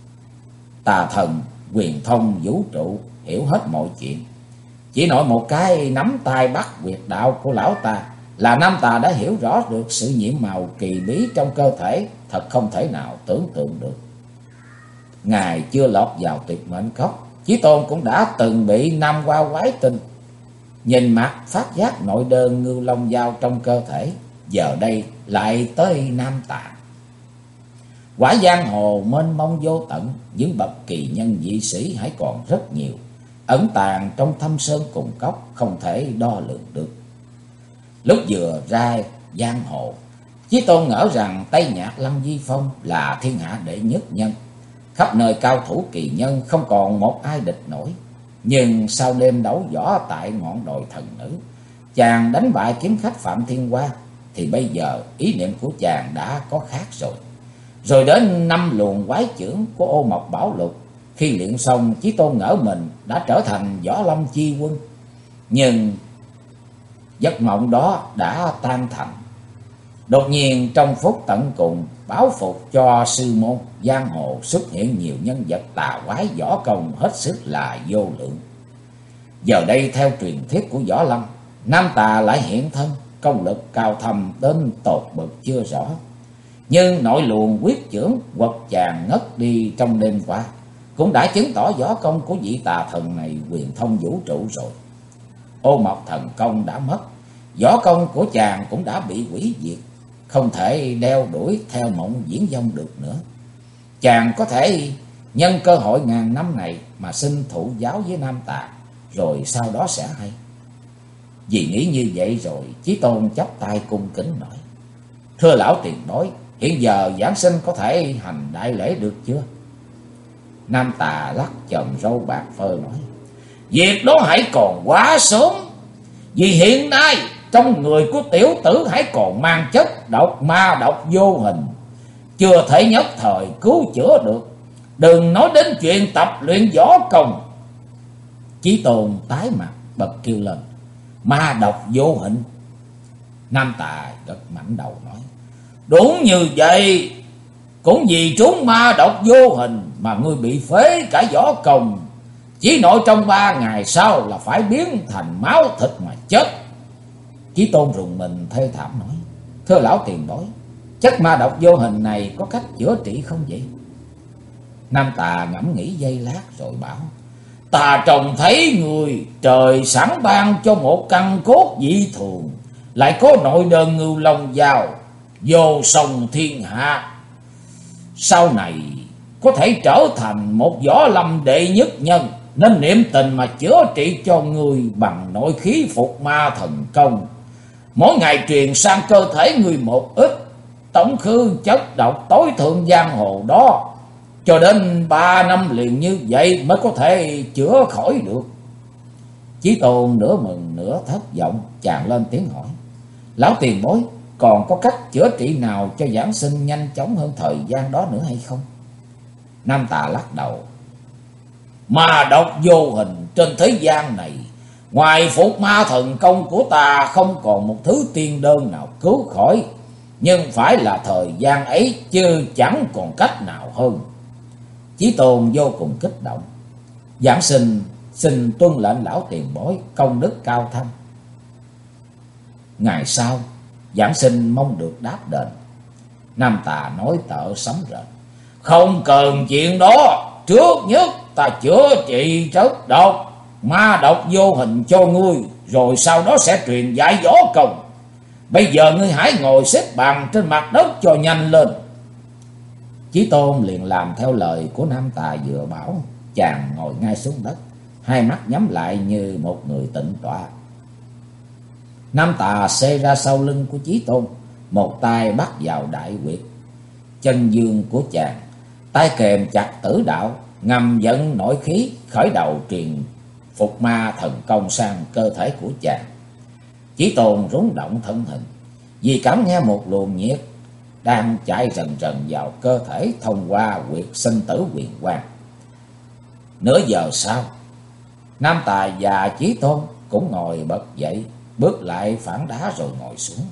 tà thần quyền thông vũ trụ, hiểu hết mọi chuyện. Chỉ nói một cái nắm tay bắt huyệt đạo của lão ta là Nam Tà đã hiểu rõ được sự nhiễm màu kỳ bí trong cơ thể, thật không thể nào tưởng tượng được. Ngài chưa lọt vào tuyệt mệnh cốc, Chí Tôn cũng đã từng bị Nam Hoa quái tinh nhìn mặt phát giác nội đơn Ngưu Long Giao trong cơ thể, giờ đây lại tới Nam Tà. Quả giang hồ mênh mông vô tận, những bậc kỳ nhân dị sĩ hãy còn rất nhiều, ẩn tàng trong thâm sơn cùng cốc, không thể đo lường được. Lúc vừa ra giang hồ, Chí Tôn ngỡ rằng Tây Nhạc Lâm Di Phong là thiên hạ đệ nhất nhân, khắp nơi cao thủ kỳ nhân không còn một ai địch nổi. Nhưng sau đêm đấu võ tại ngọn đồi thần nữ, chàng đánh bại kiếm khách Phạm Thiên Hoa, thì bây giờ ý niệm của chàng đã có khác rồi. Rồi đến 5 luồng quái chưởng của Ô Mộc Bảo Lục, khi luyện xong Chí Tôn ngỡ mình đã trở thành Võ Lâm chi quân. Nhưng giấc mộng đó đã tan thành. Đột nhiên trong phút tận cùng, báo phục cho sư môn giang hồ xuất hiện nhiều nhân vật tà quái võ công hết sức là vô lượng. Giờ đây theo truyền thuyết của Võ Lâm, Nam Tà lại hiện thân, công lực cao thâm đến tột bậc chưa rõ. Nhưng nội luồng quyết chưởng quật chàng ngất đi trong đêm qua cũng đã chứng tỏ võ công của vị tà thần này quyền thông vũ trụ rồi. Ô Mộc thần công đã mất, võ công của chàng cũng đã bị hủy diệt, không thể đeo đuổi theo mộng viễn vông được nữa. Chàng có thể nhân cơ hội ngàn năm này mà xin thụ giáo với Nam Tà, rồi sau đó sẽ hay. Vì nghĩ như vậy rồi, Chí Tôn chắp tay cung kính nói: Thưa lão tiền bối, hiện giờ giảng sinh có thể hành đại lễ được chưa? Nam Tà lắc chòm râu bạc phơ nói: Việc đó hãy còn quá sớm. Vì hiện nay trong người của tiểu tử hãy còn mang chất độc ma độc vô hình, chưa thể nhất thời cứu chữa được, đừng nói đến chuyện tập luyện võ công. Chí Tôn tái mặt bật kêu lên: Ma độc vô hình? Nam Tà gật mạnh đầu nói: Đúng như vậy. Cũng vì trúng ma độc vô hình mà ngươi bị phế cả võ công, chỉ nội trong 3 ngày sau là phải biến thành máu thịt mà chết. Chí Tôn rùng mình thê thảm nói: Thưa lão tiền bối, chất ma độc vô hình này có cách chữa trị không vậy? Nam Tà ngẫm nghĩ giây lát rồi bảo: Ta trông thấy người trời sẵn ban cho một căn cốt dị thường, lại có nội đơn Ngưu Long Giao, vô song thiên hạ, sau này có thể trở thành một võ lâm đệ nhất nhân, nên niệm tình mà chữa trị cho người bằng nội khí phục ma thần công. Mỗi ngày truyền sang cơ thể người một ít, tổng khứ chất độc tối thượng giang hồ đó, cho đến 3 năm liền như vậy mới có thể chữa khỏi được. Chí Tôn nửa mừng nửa thất vọng, chàng lên tiếng hỏi: Lão tiền bối, còn có cách chữa trị nào cho giảng sinh nhanh chóng hơn thời gian đó nữa hay không? Nam Tà lắc đầu: Ma độc vô hình trên thế gian này, ngoài phục ma thần công của ta không còn một thứ tiên đơn nào cứu khỏi. Nhưng phải là thời gian ấy, chứ chẳng còn cách nào hơn. Chí Tôn vô cùng kích động: Giảng sinh xin tuân lệnh lão tiền bối, công đức cao thâm. Ngày sau giảng sinh mong được đáp đền. Nam Tà nói tợ sấm rền: Không cần chuyện đó, trước nhất ta chữa trị chất độc, ma độc vô hình cho ngươi, rồi sau đó sẽ truyền giải võ công. Bây giờ ngươi hãy ngồi xếp bằng trên mặt đất cho nhanh lên. Chí Tôn liền làm theo lời của nam tà vừa bảo. Chàng ngồi ngay xuống đất, hai mắt nhắm lại như một người tĩnh tọa. Nam tà xê ra sau lưng của Chí Tôn, một tay bắt vào đại huyệt chân dương của chàng, tay kèm chặt tử đạo, ngầm dẫn nội khí, khởi đầu truyền phục ma thần công sang cơ thể của chàng. Chí Tôn rúng động thân hình, vì cảm nghe một luồng nhiệt đang chạy rần rần vào cơ thể thông qua huyệt sinh tử huyền quang. Nửa giờ sau, nam tà và Chí Tôn cũng ngồi bật dậy, bước lại phản đá rồi ngồi xuống.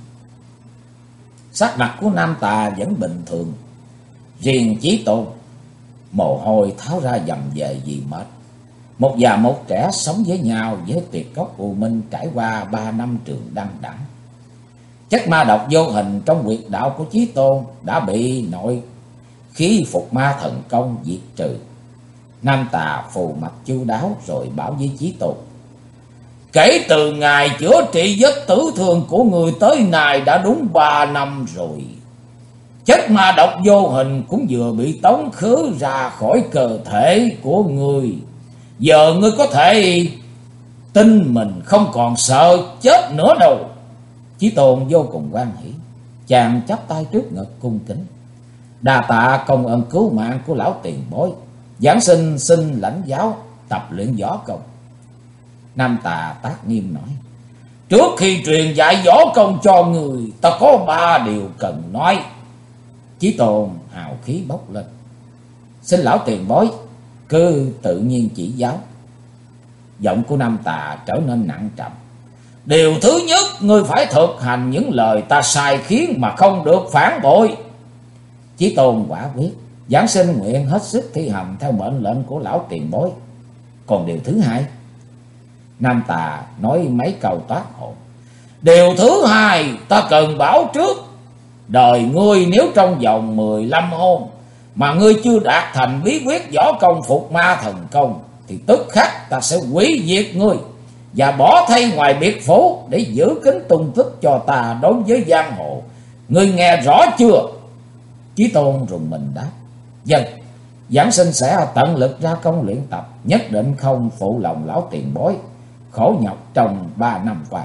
Sắc mặt của nam tà vẫn bình thường, riêng Chí Tôn mồ hôi tháo ra dầm về vì mệt. Một già một trẻ sống với nhau với tuyệt cốc u minh, trải qua 3 năm trường đăng đẳng. Chất ma độc vô hình trong huyệt đạo của Chí Tôn đã bị nội khí phục ma thần công diệt trừ. Nam tà phù mạch chu đáo rồi bảo với Chí Tôn: kể từ ngày chữa trị vết tử thương của người tới nay đã đúng 3 năm rồi. Chất ma độc vô hình cũng vừa bị tống khứ ra khỏi cơ thể của người. Giờ ngươi có thể tin mình không còn sợ chết nữa đâu. Chí Tôn vô cùng hoan hỷ, chàng chắp tay trước ngực cung kính: đa tạ công ơn cứu mạng của lão tiền bối, giảng sinh xin lãnh giáo tập luyện võ công. Nam tà tác nghiêm nói: trước khi truyền dạy võ công cho người, ta có 3 điều cần nói. Chí Tôn hào khí bốc lên: xin lão tiền bối cứ tự nhiên chỉ giáo. Giọng của nam tà trở nên nặng trầm: điều thứ nhất, ngươi phải thực hành những lời ta sai khiến mà không được phản bội. Chí Tôn quả quyết, giảng sinh nguyện hết sức thi hành theo mệnh lệnh của lão tiền bối. Còn điều thứ hai? Nam tà nói mấy câu toát hồn: điều thứ hai, ta cần bảo trước, đời ngươi nếu trong vòng 15 hôm mà ngươi chưa đạt thành bí quyết võ công phục ma thần công, thì tức khắc ta sẽ hủy diệt ngươi và bỏ thay ngoài biệt phủ để giữ kín tung tích cho ta đối với giang hồ. Ngươi nghe rõ chưa? Chí Tôn rùng mình đáp: vâng, giảng sinh sẽ tận lực ra công luyện tập, nhất định không phụ lòng lão tiền bối khổ nhọc trong 3 năm qua.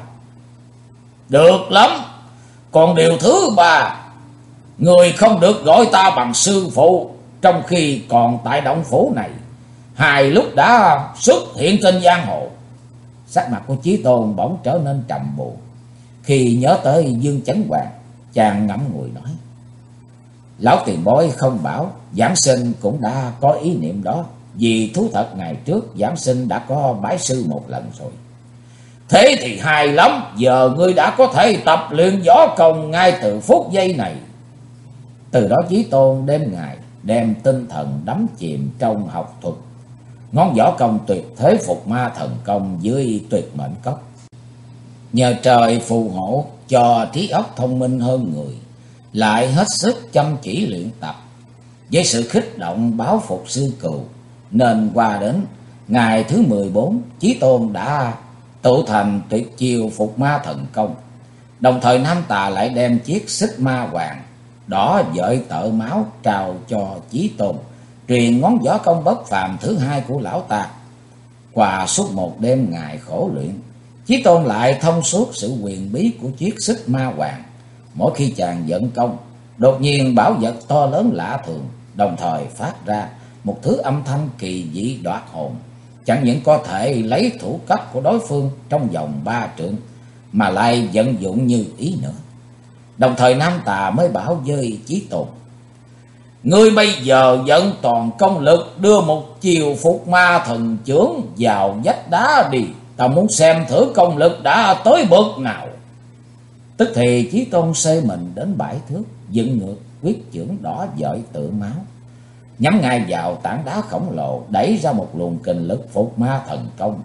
Được lắm. Còn điều thứ ba, người không được gọi ta bằng sư phụ trong khi còn tại động phủ này, hai lúc đã xuất hiện trên giang hồ. Sắc mặt của Chí Tôn bỗng trở nên trầm buồn. Khi nhớ tới Dương Chấn Hoàng, chàng ngẫm ngùi nói: lão tiền bối không bảo, giảng sinh cũng đã có ý niệm đó. Vì thú thật ngày trước giảng sinh đã có bái sư một lần rồi. Thế thì hay lắm, giờ ngươi đã có thể tập luyện võ công ngay từ phút giây này. Từ đó Chí Tôn đêm ngày đem tinh thần đắm chìm trong học thuật ngón võ công tuyệt thế phục ma thần công dưới tuyệt mệnh cốc. Nhờ trời phù hộ cho trí óc thông minh hơn người, lại hết sức chăm chỉ luyện tập với sự khích động báo phục sư cừu, nên qua đến ngày thứ 14, Chí Tôn đã tụ thành tuyệt chiêu phục ma thần công. Đồng thời nam tà lại đem chiếc xích ma hoàng đỏ dợi tợ máu trao cho Chí Tôn, truyền ngón võ công bất phàm thứ hai của lão ta. Qua suốt một đêm ngày khổ luyện, Chí Tôn lại thông suốt sự quyền bí của chiếc xích ma hoàng. Mỗi khi chàng vận công, đột nhiên bảo vật to lớn lạ thường, đồng thời phát ra một thứ âm thanh kỳ dị đoạt hồn, chẳng những có thể lấy thủ cấp của đối phương trong vòng 3 trượng, mà lại vận dụng như ý nữa. Đồng thời nam tà mới bảo với Chí Tôn: ngươi bây giờ vận toàn công lực đưa một chiều phục ma thần chưởng vào vách đá đi, ta muốn xem thử công lực đã tới bậc nào. Tức thì Chí Tôn xê mình đến 7 thước, dựng ngược quyết chưởng đỏ dợi tựa máu, nhắm ngay vào tảng đá khổng lồ, đẩy ra một luồng kình lực phục ma thần công.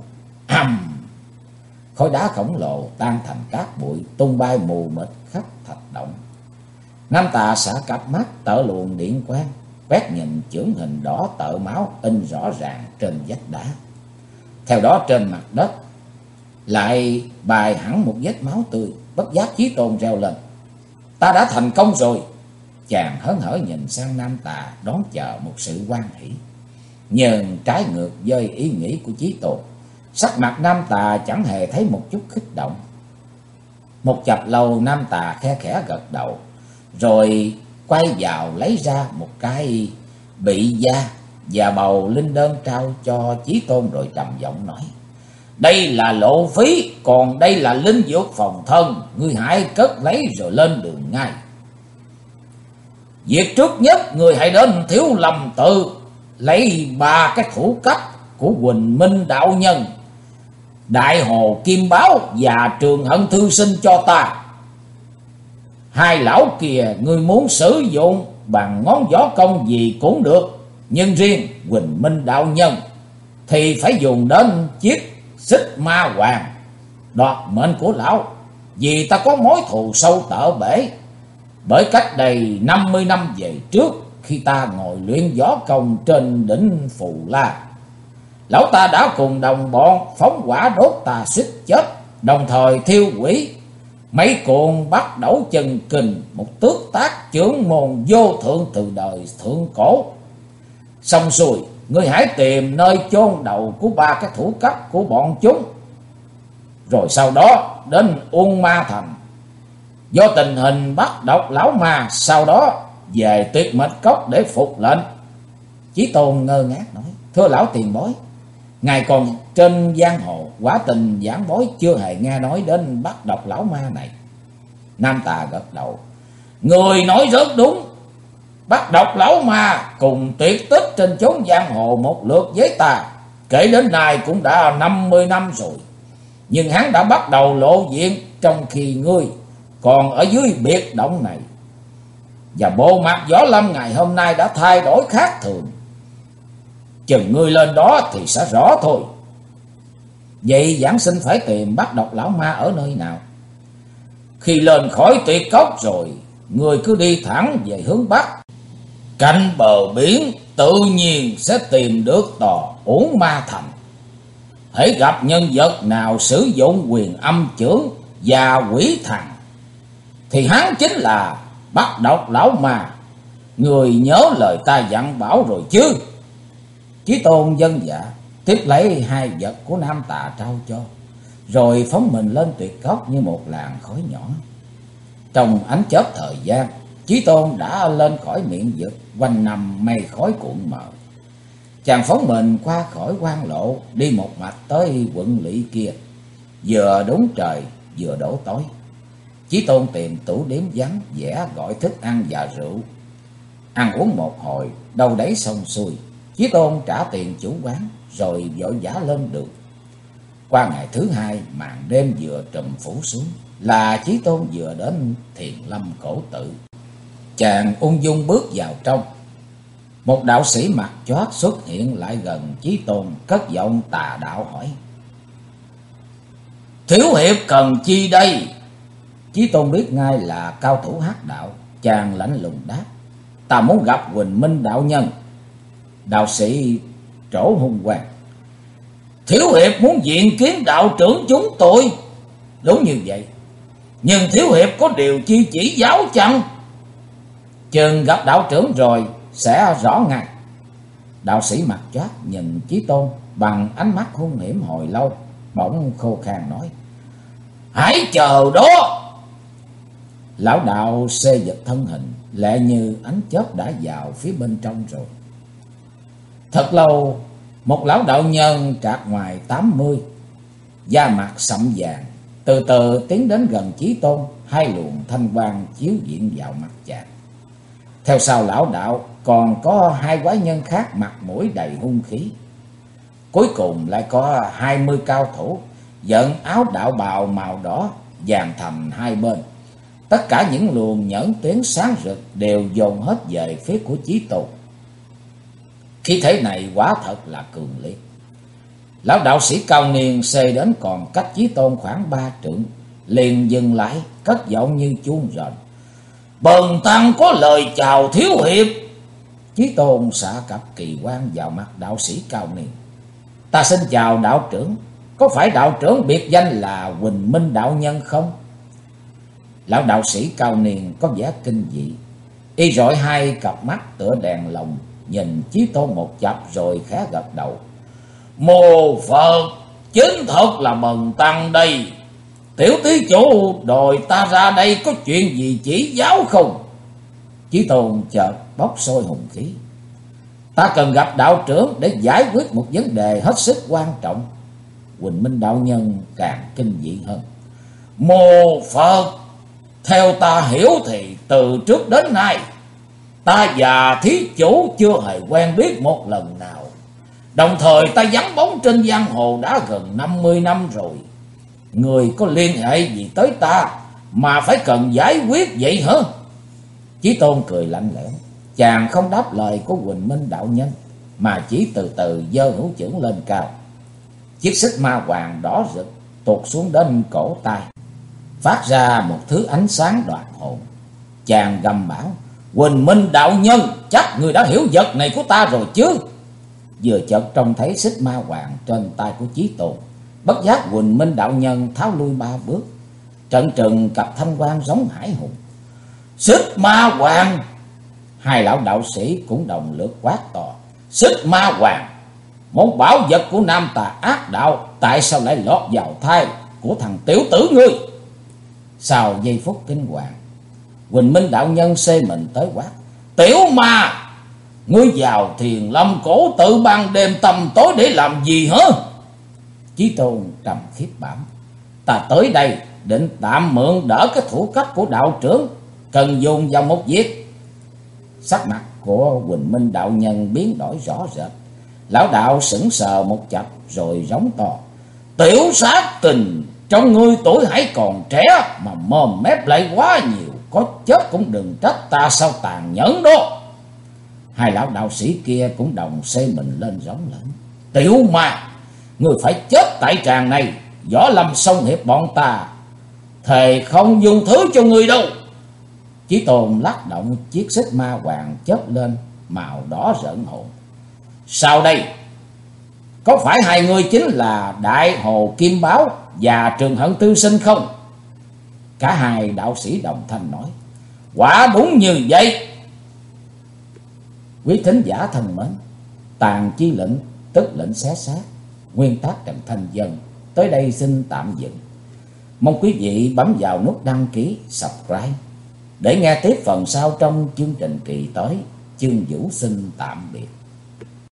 Khối đá khổng lồ tan thành cát bụi, tung bay mù mịt khắp thạch động. Nam tà xả cặp mắt tở luồng điện quang, quét nhìn chưởng hình đỏ tợ máu in rõ ràng trên vách đá. Theo đó trên mặt đất lại bài hẳn một vết máu tươi. Bất giác Chí Tôn reo lên: "Ta đã thành công rồi!" Chàng hớn hở nhìn sang Nam Tà, đón chờ một sự hoan hỷ. Nhưng trái ngược với ý nghĩ của Chí Tôn, sắc mặt Nam Tà chẳng hề thấy một chút kích động. Một chập lâu Nam Tà khe khẽ gật đầu, rồi quay vào lấy ra một cái bị da và bầu linh đơn trao cho Chí Tôn, rồi trầm giọng nói: "Đây là lộ phí, còn đây là linh dược phòng thân, ngươi hãy cất lấy rồi lên đường ngay. Việc trước nhất người hãy đến Thiếu Lâm Tự lấy 3 cái thủ cấp của Huỳnh Minh đạo nhân, Đại Hồ Kim Báo và Trường Hận Thư Sinh cho ta. 2 lão kia ngươi muốn sử dụng bằng ngón võ công gì cũng được, nhưng riêng Huỳnh Minh đạo nhân thì phải dùng đến chiếc Xích Ma Hoàng đoạt mệnh của lão, vì ta có mối thù sâu tở bể. Bởi cách đây 50 năm về trước, khi ta ngồi luyện võ công trên đỉnh Phù La, lão ta đã cùng đồng bọn phóng hỏa đốt ta suýt chết, đồng thời thiêu hủy mấy cuộn Bắt Đẩu Chân Kinh, một tước tác chưởng môn vô thượng từ đời thượng cổ. Xong xuôi, ngươi hãy tìm nơi chôn đầu của 3 cái thủ cấp của bọn chúng, rồi sau đó đến Uông Ma Thành. Do tình hình bắt độc lão ma, sau đó về Tuyệt Mệnh Cốc để phục lệnh." Chí Tôn ngơ ngác nói: "Thưa lão tiền bối, ngài còn trên giang hồ, quả tình giảng bối chưa hề nghe nói đến bắt độc lão ma này." Nam Tà gật đầu: "Người nói rất đúng. Bắt độc lão ma cùng tuyệt tích trên chốn giang hồ một lượt với ta, kể đến nay cũng đã 50 năm rồi. Nhưng hắn đã bắt đầu lộ diện trong khi ngươi còn ở dưới biệt động này. Và bộ mặt Võ Lâm ngày hôm nay đã thay đổi khác thường. Chừng ngươi lên đó thì sẽ rõ thôi. Vậy giảng sinh phải tìm bắt độc lão ma ở nơi nào?" "Khi lên khỏi Tuyệt Cốc rồi, ngươi cứ đi thẳng về hướng Bắc, cạnh bờ biển tự nhiên sẽ tìm được tòa Uổng Ma Thành. Hễ gặp nhân vật nào sử dụng quyền âm chưởng và quỷ thần thì hắn chính là bắt độc lão ma. Người nhớ lời ta dặn bảo rồi chứ?" Chí Tôn vâng dạ, tiếp lấy 2 vật của Nam Tà trao cho, rồi phóng mình lên Tuyệt Cốc như một làn khói nhỏ. Trong ánh chớp thời gian, Chí Tôn đã lên khỏi miệng vực, quanh năm mây khói cuộn mờ. Chàng phóng mình qua khỏi quan lộ, đi một mạch tới quận lỵ kia. Vừa đúng trời vừa đổ tối, Chí Tôn tìm tủ điếm vắng vẻ gọi thức ăn và rượu. Ăn uống một hồi, đâu đấy xong xuôi, Chí Tôn trả tiền chủ quán rồi vội vã lên đường. Qua ngày thứ 2, màn đêm vừa trùm phủ xuống, là Chí Tôn vừa đến Thiền Lâm Cổ Tự. Chàng ung dung bước vào trong. Một đạo sĩ mặt chót xuất hiện lại gần Chí Tôn, cất giọng tà đạo hỏi: "Thiếu hiệp cần chi đây?" Chí Tôn biết ngay là cao thủ Hắc đạo. Chàng lạnh lùng đáp: "Ta muốn gặp Huỳnh Minh đạo nhân." Đạo sĩ trổ hung quang: "Thiếu hiệp muốn diện kiến đạo trưởng chúng tôi?" "Đúng như vậy, nhưng thiếu hiệp có điều chi chỉ giáo chăng?" "Chừng gặp đạo trưởng rồi sẽ rõ ngay." Đạo sĩ mặt chót nhìn Chí Tôn bằng ánh mắt hung hiểm hồi lâu, bỗng khô khan nói: "Hãy chờ đó." Lão đạo xê dịch thân hình, lẹ như ánh chớp đã vào phía bên trong rồi. Thật lâu, một lão đạo nhân trạc ngoài 80, da mặt sậm vàng, từ từ tiến đến gần Chí Tôn. 2 luồng thanh quang chiếu diện vào mặt chàng. Theo sau lão đạo còn có 2 quái nhân khác, mặt mũi đầy hung khí. Cuối cùng lại có 20 cao thủ, vận áo đạo bào màu đỏ vàng thầm 2 bên. Tất cả những luồng nhẫn tuyến sáng rực đều dồn hết về phía của Chí Tôn. Khí thế này quả thật là cường liệt. Lão đạo sĩ cao niên xê đến còn cách Chí Tôn khoảng 3 trượng, liền dừng lại, cất giọng như chuông rền: "Bần tăng có lời chào thiếu hiệp." Chí Tôn xạ cặp kỳ quan vào mặt đạo sĩ cao niên. Ta xin chào đạo trưởng, có phải đạo trưởng biệt danh là Huỳnh Minh đạo nhân không? Lão đạo sĩ cao niên có vẻ kinh dị, y rọi hai cặp mắt tựa đèn lồng nhìn Chí Tôn một chập rồi khẽ gật đầu. Mô Phật, chính thật là bần tăng đây. Tiểu thí chủ đòi ta ra đây có chuyện gì chỉ giáo không? Chí Tôn chợt bốc sôi hùng khí. Ta cần gặp đạo trưởng để giải quyết một vấn đề hết sức quan trọng. Huỳnh Minh đạo nhân càng kinh dị hơn. Mô Phật, theo ta hiểu thì từ trước đến nay ta và thí chủ chưa hề quen biết một lần nào. Đồng thời ta vắng bóng trên giang hồ đã gần 50 năm rồi. Người có liên hệ gì tới ta mà phải cần giải quyết vậy hả? Chí Tôn cười lạnh lẽo. Chàng không đáp lời của Huỳnh Minh đạo nhân, mà chỉ từ từ giơ hữu chưởng lên cao. Chiếc xích ma hoàng đỏ rực tuột xuống đến cổ tay, phát ra một thứ ánh sáng đoạt hồn. Chàng gầm bảo. Huỳnh Minh đạo nhân, chắc người đã hiểu vật này của ta rồi chứ? Vừa chợt trông thấy xích ma hoàng trên tay của Chí Tôn, bất giác Huỳnh Minh đạo nhân tháo lui 3 bước, trận trừng cặp thanh quan giống hải hùng. Xích ma hoàng! Hai lão đạo sĩ cũng đồng lượt quát to. Xích ma hoàng, một bảo vật của nam tà ác đạo, tại sao lại lọt vào thai của thằng tiểu tử ngươi? Sau giây phút kinh hoàng, Huỳnh Minh đạo nhân xê mình tới quát. Tiểu ma, ngươi vào Thiền Lâm cổ tự ban đêm tầm tối để làm gì hả? Chí Tôn trầm khiếp bảo. Ta tới đây định tạm mượn đỡ cái thủ cách của đạo trưởng, cần dùng vào một việc. Sắc mặt của Huỳnh Minh đạo nhân biến đổi rõ rệt. Lão đạo sững sờ một chập rồi rống to. Tiểu sát tình, trong ngươi tuổi hãy còn trẻ mà mồm mép lại quá nhiều, có chết cũng đừng trách ta sao tàn nhẫn đó. Hai lão đạo sĩ kia cũng đồng xê mình lên rống lớn. Tiểu ma, ngươi phải chết tại tràng này. Võ Lâm Sông Hiệp bọn ta thề không dùng thứ cho ngươi đâu. Chí Tôn lắc động chiếc xích ma hoàng chớp lên màu đỏ rợn hồn. Sau đây, có phải hai người chính là Đại Hồ Kim Báo và Trường Hận Tư Sinh không? Cả hai đạo sĩ đồng thanh nói. Quả đúng như vậy. Quý thính giả thân mến, Tàn Chi Lệnh tức lệnh xé xác, nguyên tác Trần Thanh Dân tới đây xin tạm dừng. Mong quý vị bấm vào nút đăng ký, subscribe để nghe tiếp phần sau trong chương trình kỳ tới. Chương Vũ xin tạm biệt.